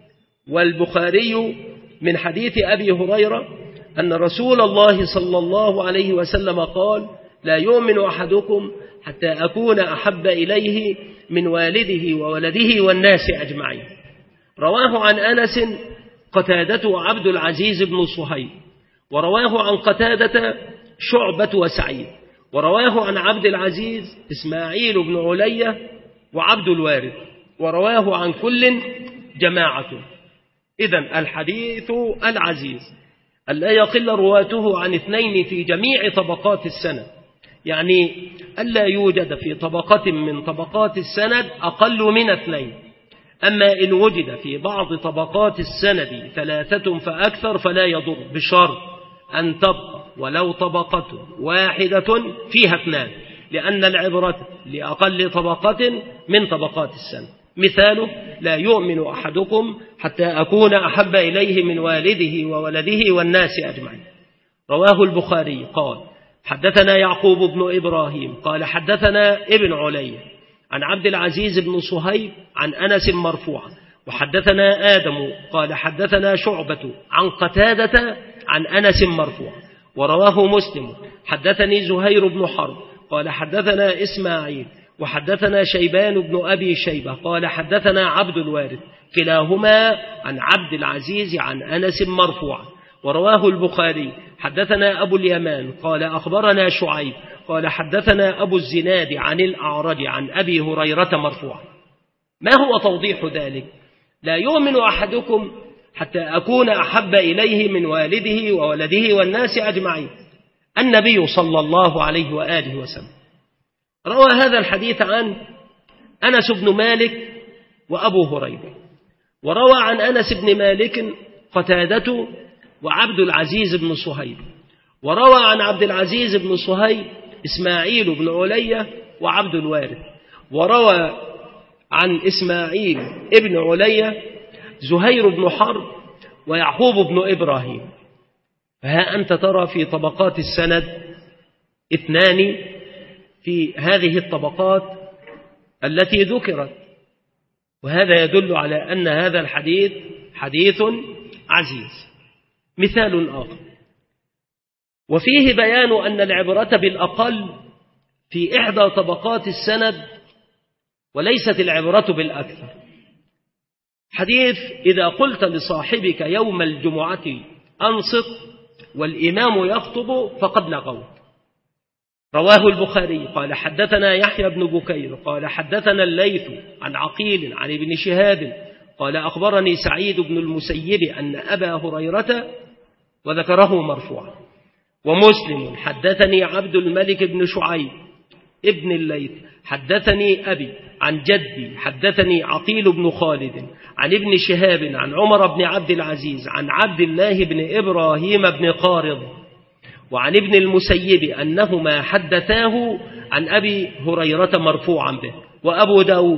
والبخاري من حديث أبي هريرة أن رسول الله صلى الله عليه وسلم قال لا يؤمن أحدكم حتى أكون أحب إليه من والده وولده والناس أجمعين. رواه عن أنس قتادة وعبد العزيز بن صهيب، ورواه عن قتادة شعبة وسعيد، ورواه عن عبد العزيز إسماعيل بن علية وعبد الوارث، ورواه عن كل جماعة. إذن الحديث العزيز ألا يقل رواته عن اثنين في جميع طبقات السند، يعني ألا يوجد في طبقة من طبقات السند أقل من اثنين، أما إن وجد في بعض طبقات السند ثلاثة فأكثر فلا يضر، بشرط أن تبقى ولو طبقة واحدة فيها اثنان، لأن العبرة لأقل طبقة من طبقات السند. مثاله لا يؤمن أحدكم حتى أكون أحب إليه من والده وولده والناس أجمعين. رواه البخاري قال حدثنا يعقوب بن إبراهيم قال حدثنا ابن علي عن عبد العزيز بن صهيب عن أنس مرفوعا، وحدثنا آدم قال حدثنا شعبة عن قتادة عن أنس مرفوعا. ورواه مسلم حدثني زهير بن حرب قال حدثنا إسماعيل وحدثنا شيبان بن أبي شيبة قال حدثنا عبد الوارث كلاهما عن عبد العزيز عن أنس مرفوعا. ورواه البخاري حدثنا أبو اليمان قال أخبرنا شعيب قال حدثنا أبو الزناد عن الأعرج عن أبي هريرة مرفوعا. ما هو توضيح ذلك؟ لا يؤمن أحدكم حتى أكون أحب إليه من والده وولده والناس أجمعين. النبي صلى الله عليه وآله وسلم روى هذا الحديث عن أنس بن مالك وأبو هريرة، وروى عن أنس بن مالك قتادة وعبد العزيز بن صهيب، وروى عن عبد العزيز بن صهيب إسماعيل بن علية وعبد الوارث، وروى عن إسماعيل ابن علية زهير بن حرب ويعقوب بن إبراهيم. فها أنت ترى في طبقات السند اثنان في هذه الطبقات التي ذكرت، وهذا يدل على أن هذا الحديث حديث عزيز. مثال آخر وفيه بيان أن العبرة بالأقل في إحدى طبقات السند وليست العبرة بالأكثر. حديث إذا قلت لصاحبك يوم الجمعة أنصت والإمام يخطب فقد لغوت. رواه البخاري قال حدثنا يحيى بن بكير قال حدثنا الليث عن عقيل عن ابن شهاب قال أخبرني سعيد بن المسيب أن أبا هريرة، وذكره مرفوعا. ومسلم حدثني عبد الملك بن شعيب ابن الليث حدثني أبي عن جدي حدثني عقيل بن خالد عن ابن شهاب عن عمر بن عبد العزيز عن عبد الله بن إبراهيم بن قارض وعن ابن المسيب أنهما حدثاه عن أبي هريرة مرفوعا به. وأبو داود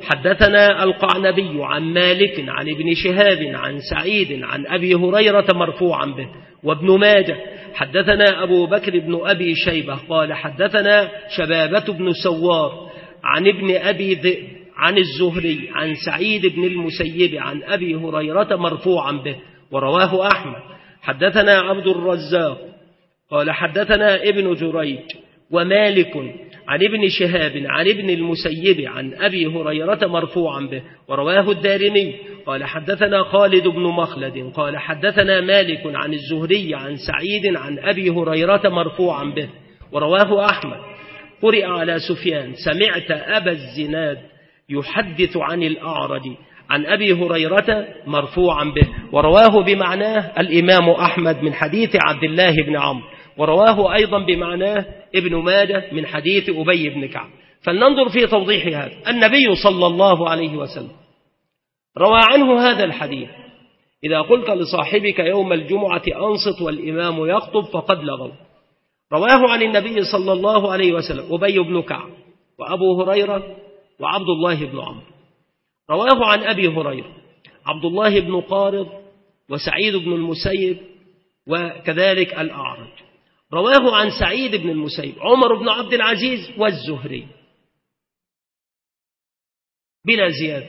حدثنا القعنبي عن مالك عن ابن شهاب عن سعيد عن أبي هريرة مرفوعا به. وابن ماجه حدثنا أبو بكر بن أبي شيبة قال حدثنا شبابة بن سوار عن ابن أبي ذئب عن الزهري عن سعيد بن المسيب عن أبي هريرة مرفوعا به، ورواه أحمد. حدثنا عبد الرزاق قال حدثنا ابن جريج ومالك عن ابن شهاب عن ابن المسيب عن أبي هريرة مرفوعا به، ورواه الدارمي قال حدثنا خالد بن مخلد قال حدثنا مالك عن الزهري عن سعيد عن أبي هريرة مرفوعا به، ورواه أحمد. قرئ على سفيان سمعت أبا الزناد يحدث عن الأعرج عن أبي هريرة مرفوعا به، ورواه بمعناه الإمام أحمد من حديث عبد الله بن عمرو، ورواه أيضا بمعناه ابن ماجه من حديث أبي بن كعب. فلننظر في توضيح هذا. النبي صلى الله عليه وسلم روى عنه هذا الحديث: إذا قلت لصاحبك يوم الجمعة أنصت والإمام يخطب فقد لغوا. رواه عن النبي صلى الله عليه وسلم أبي بن كعب وأبو هريرة وعبد الله بن عمرو. رواه عن أبي هريرة عبد الله بن قارض وسعيد بن المسيب وكذلك الأعرج. رواه عن سعيد بن المسيب عمر بن عبد العزيز والزهري بلا زيادة.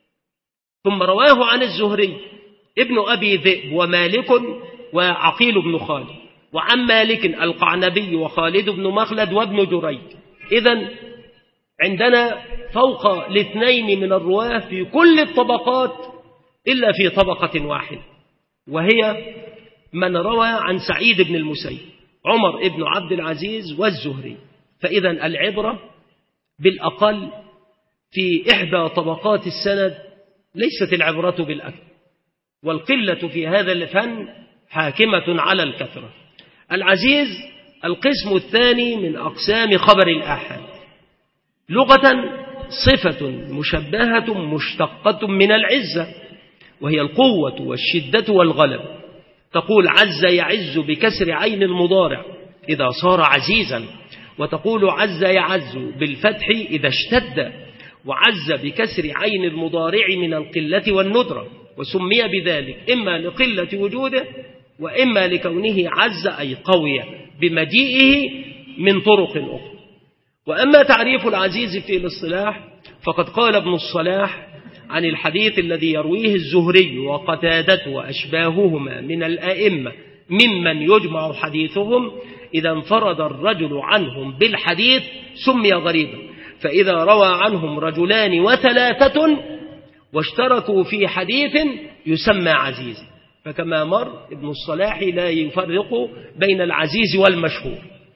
ثم رواه عن الزهري ابن أبي ذئب ومالك وعقيل بن خالد، وعن مالك القعنبي وخالد بن مخلد وابن جريج. إذن عندنا فوق الاثنين من الرواه في كل الطبقات إلا في طبقة واحدة، وهي من روى عن سعيد بن المسيب عمر بن عبد العزيز والزهري. فإذا العبرة بالأقل في إحدى طبقات السند، ليست العبرة بالأكثر، والقلة في هذا الفن حاكمة على الكثرة. العزيز القسم الثاني من أقسام خبر الآحاد. لغة صفة مشبهة مشتقة من العزة، وهي القوة والشدة والغلب. تقول عز يعز بكسر عين المضارع إذا صار عزيزا، وتقول عز يعز بالفتح إذا اشتد، وعز بكسر عين المضارع من القلة والندرة، وسمي بذلك إما لقلة وجوده وإما لكونه عز أي قوي بمجيئه من طرق أخرى. وأما تعريف العزيز في الاصطلاح فقد قال ابن الصلاح عن الحديث الذي يرويه الزهري وقتادة وأشباههما من الأئمة ممن يجمع حديثهم: إذا انفرد الرجل عنهم بالحديث سمي غريبا، فإذا روى عنهم رجلان وثلاثة واشتركوا في حديث يسمى عزيز. فكما مر ابن الصلاح لا يفرق بين العزيز والمشهور،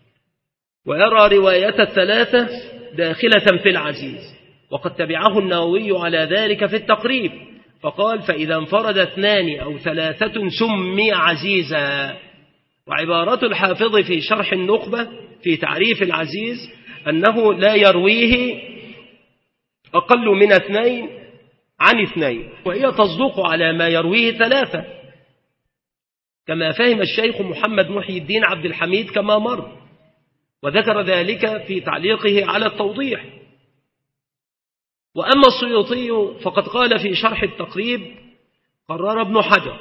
ويرى رواية الثلاثة داخلة في العزيز، وقد تبعه النووي على ذلك في التقريب فقال: فإذا انفرد اثنان أو ثلاثة سمي عزيزا. وعبارة الحافظ في شرح النخبة في تعريف العزيز أنه لا يرويه أقل من اثنين عن اثنين، وهي تصدق على ما يرويه ثلاثة، كما فهم الشيخ محمد محي الدين عبد الحميد كما مر، وذكر ذلك في تعليقه على التوضيح. وأما السيوطي فقد قال في شرح التقريب: قرر ابن حجر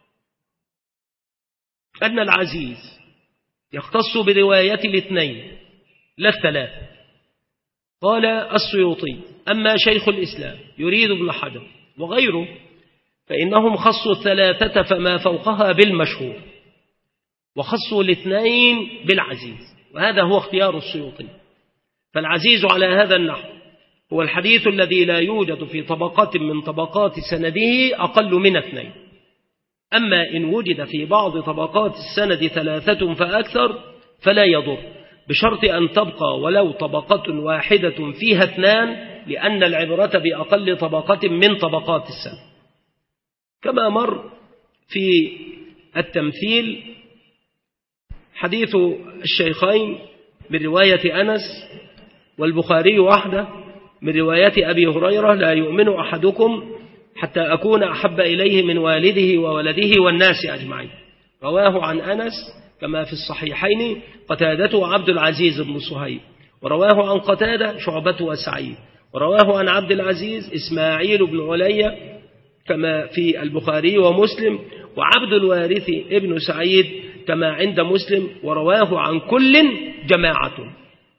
أن العزيز يختص برواية الاثنين لا الثلاثة. قال السيوطي: أما شيخ الإسلام يريد ابن حجر وغيره فإنهم خصوا الثلاثة فما فوقها بالمشهور، وخصوا الاثنين بالعزيز، وهذا هو اختيار السيوطي. فالعزيز على هذا النحو هو الحديث الذي لا يوجد في طبقة من طبقات سنده أقل من اثنين. أما إن وجد في بعض طبقات السند ثلاثة فأكثر فلا يضر، بشرط أن تبقى ولو طبقة واحدة فيها اثنان، لأن العبرة بأقل طبقة من طبقات السند. كما مر في التمثيل حديث الشيخين من رواية أنس والبخاري وحده من رواية أبي هريرة: لا يؤمن أحدكم حتى أكون أحب إليه من والده وولده والناس أجمعين. رواه عن أنس كما في الصحيحين قتادة وعبد العزيز بن صهيب، ورواه عن قتادة شعبة وسعيد، ورواه عن عبد العزيز إسماعيل بن علي كما في البخاري ومسلم، وعبد الوارث ابن سعيد كما عند مسلم، ورواه عن كل جماعة.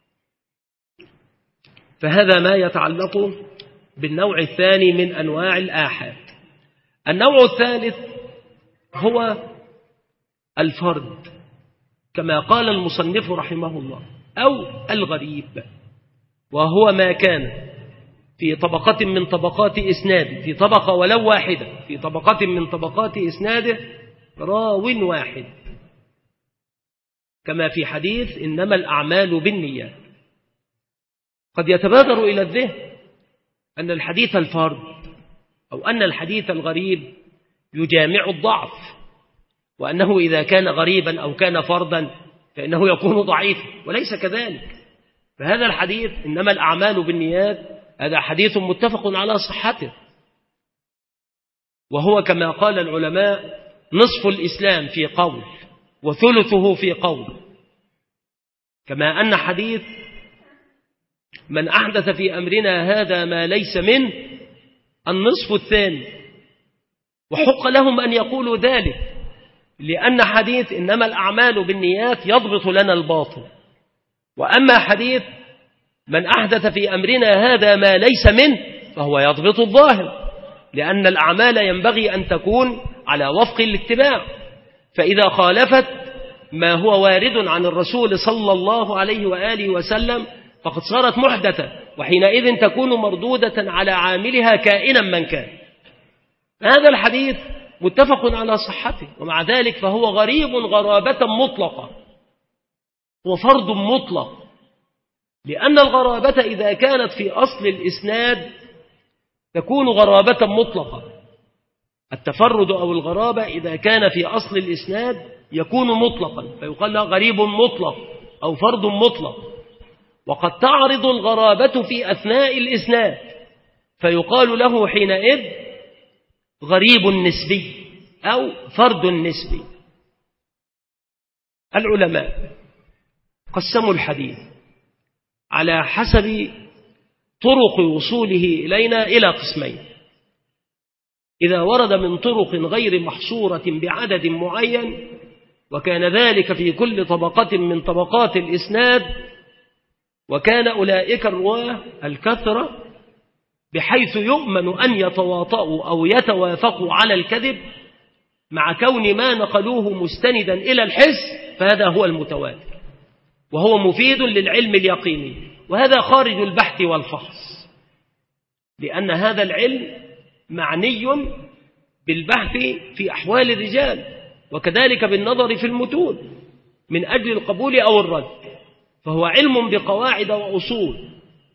فهذا ما يتعلق بالنوع الثاني من أنواع الآحاد. النوع الثالث هو الفرد كما قال المصنف رحمه الله، أو الغريب، وهو ما كان في طبقة من طبقات إسناده، في طبقة ولو واحدة، في طبقة من طبقات إسناده راو واحد، كما في حديث إنما الأعمال بالنيات. قد يتبادر إلى الذهن أن الحديث الفرد أو أن الحديث الغريب يجامع الضعف، وأنه إذا كان غريبا أو كان فردا فإنه يكون ضعيفا، وليس كذلك. فهذا الحديث إنما الأعمال بالنيات هذا حديث متفق على صحته، وهو كما قال العلماء نصف الإسلام في قول وثلثه في قول، كما أن حديث من أحدث في أمرنا هذا ما ليس منه النصف الثاني، وحق لهم أن يقولوا ذلك، لأن حديث إنما الأعمال بالنيات يضبط لنا الباطل، وأما حديث من أحدث في أمرنا هذا ما ليس منه فهو يضبط الظاهر، لأن الأعمال ينبغي أن تكون على وفق الاتباع، فإذا خالفت ما هو وارد عن الرسول صلى الله عليه وآله وسلم فقد صارت محدثة، وحينئذ تكون مردودة على عاملها كائنا من كان. هذا الحديث متفق على صحته، ومع ذلك فهو غريب غرابة مطلقة، هو فرد مطلق، لأن الغرابة إذا كانت في أصل الإسناد تكون غرابة مطلقة. التفرد أو الغرابة إذا كان في أصل الإسناد يكون مطلقا، فيقال له غريب مطلق أو فرد مطلق. وقد تعرض الغرابة في أثناء الإسناد فيقال له حينئذ غريب نسبي أو فرد نسبي. العلماء قسموا الحديث على حسب طرق وصوله إلينا إلى قسمين: إذا ورد من طرق غير محصورة بعدد معين، وكان ذلك في كل طبقة من طبقات الإسناد، وكان أولئك الرواه الكثرة بحيث يؤمن أن يتواطؤوا أو يتوافقوا على الكذب، مع كون ما نقلوه مستندا إلى الحس، فهذا هو المتواتر، وهو مفيد للعلم اليقيني، وهذا خارج البحث والفحص، لأن هذا العلم معني بالبحث في أحوال الرجال، وكذلك بالنظر في المتون من أجل القبول أو الرد، فهو علم بقواعد وأصول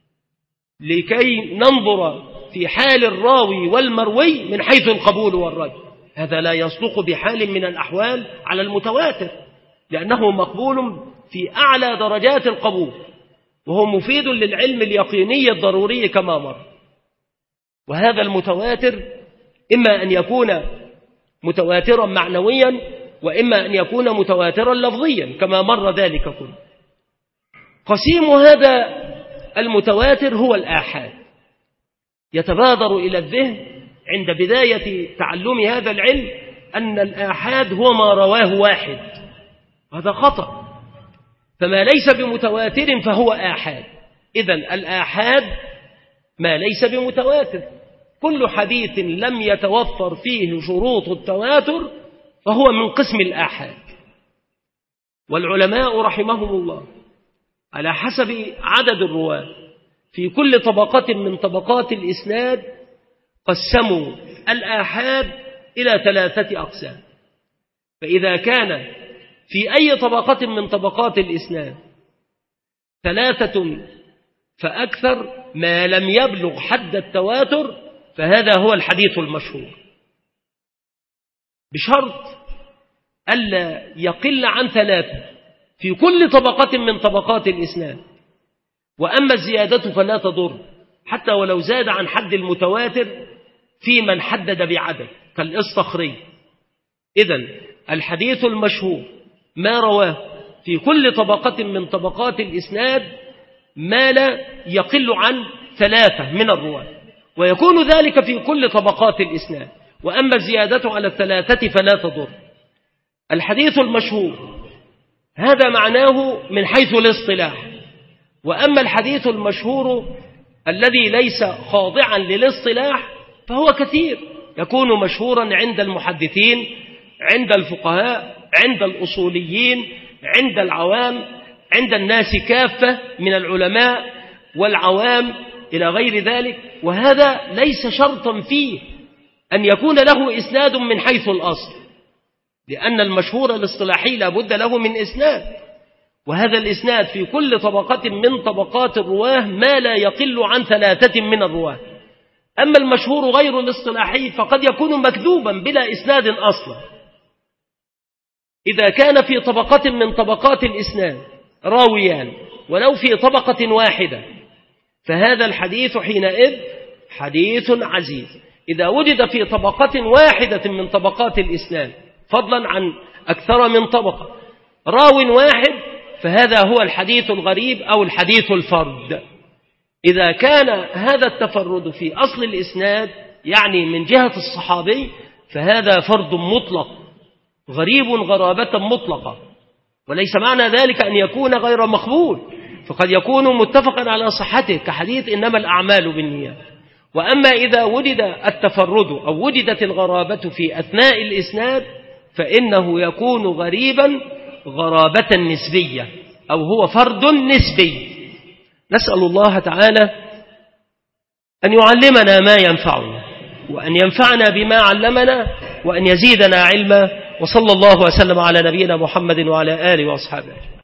لكي ننظر في حال الراوي والمروي من حيث القبول والرد. هذا لا يصدق بحال من الأحوال على المتواتر، لأنه مقبول في أعلى درجات القبول، وهو مفيد للعلم اليقيني الضروري كما مر. وهذا المتواتر إما أن يكون متواترا معنويا، وإما أن يكون متواترا لفظيا كما مر ذلك كله. قسيم هذا المتواتر هو الآحاد. يتبادر إلى الذهن عند بداية تعلم هذا العلم أن الآحاد هو ما رواه واحد، هذا خطأ، فما ليس بمتواتر فهو آحاد. إذن الآحاد ما ليس بمتواتر، كل حديث لم يتوفر فيه شروط التواتر فهو من قسم الآحاد. والعلماء رحمهم الله على حسب عدد الرواة في كل طبقة من طبقات الإسناد قسموا الآحاد إلى ثلاثة أقسام. فإذا كان في أي طبقة من طبقات الإسناد ثلاثة فأكثر ما لم يبلغ حد التواتر فهذا هو الحديث المشهور، بشرط ألا يقل عن ثلاثة في كل طبقة من طبقات الإسناد. وأما الزيادة فلا تضر، حتى ولو زاد عن حد المتواتر في من حدد بعدد كالإصطخري. إذن الحديث المشهور ما رواه في كل طبقة من طبقات الإسناد ما لا يقل عن ثلاثة من الرواة، ويكون ذلك في كل طبقات الإسناد، وأما الزيادة على الثلاثة فلا تضر. الحديث المشهور هذا معناه من حيث الاصطلاح، وأما الحديث المشهور الذي ليس خاضعا للاصطلاح فهو كثير، يكون مشهورا عند المحدثين، عند الفقهاء، عند الأصوليين، عند العوام، عند الناس كافة من العلماء والعوام إلى غير ذلك. وهذا ليس شرطا فيه أن يكون له إسناد من حيث الأصل، لأن المشهور الاصطلاحي لابد له من إسناد، وهذا الإسناد في كل طبقة من طبقات الرواه ما لا يقل عن ثلاثة من الرواه. أما المشهور غير الاصطلاحي فقد يكون مكذوبا بلا إسناد أصلا. إذا كان في طبقة من طبقات الإسناد راويان ولو في طبقة واحدة فهذا الحديث حينئذ حديث عزيز. إذا وجد في طبقة واحدة من طبقات الإسناد فضلا عن أكثر من طبقة راو واحد فهذا هو الحديث الغريب أو الحديث الفرد. إذا كان هذا التفرد في أصل الإسناد يعني من جهة الصحابي فهذا فرد مطلق غريب غرابة مطلقة، وليس معنى ذلك أن يكون غير مقبول، فقد يكون متفقا على صحته كحديث إنما الأعمال بالنيات. وأما إذا وجد التفرد أو وجدت الغرابة في أثناء الإسناد فإنه يكون غريبا غرابة نسبية أو هو فرد نسبي. نسأل الله تعالى أن يعلمنا ما ينفعنا وأن ينفعنا بما علمنا وأن يزيدنا علما، وصلى الله وسلم على نبينا محمد وعلى آله وأصحابه.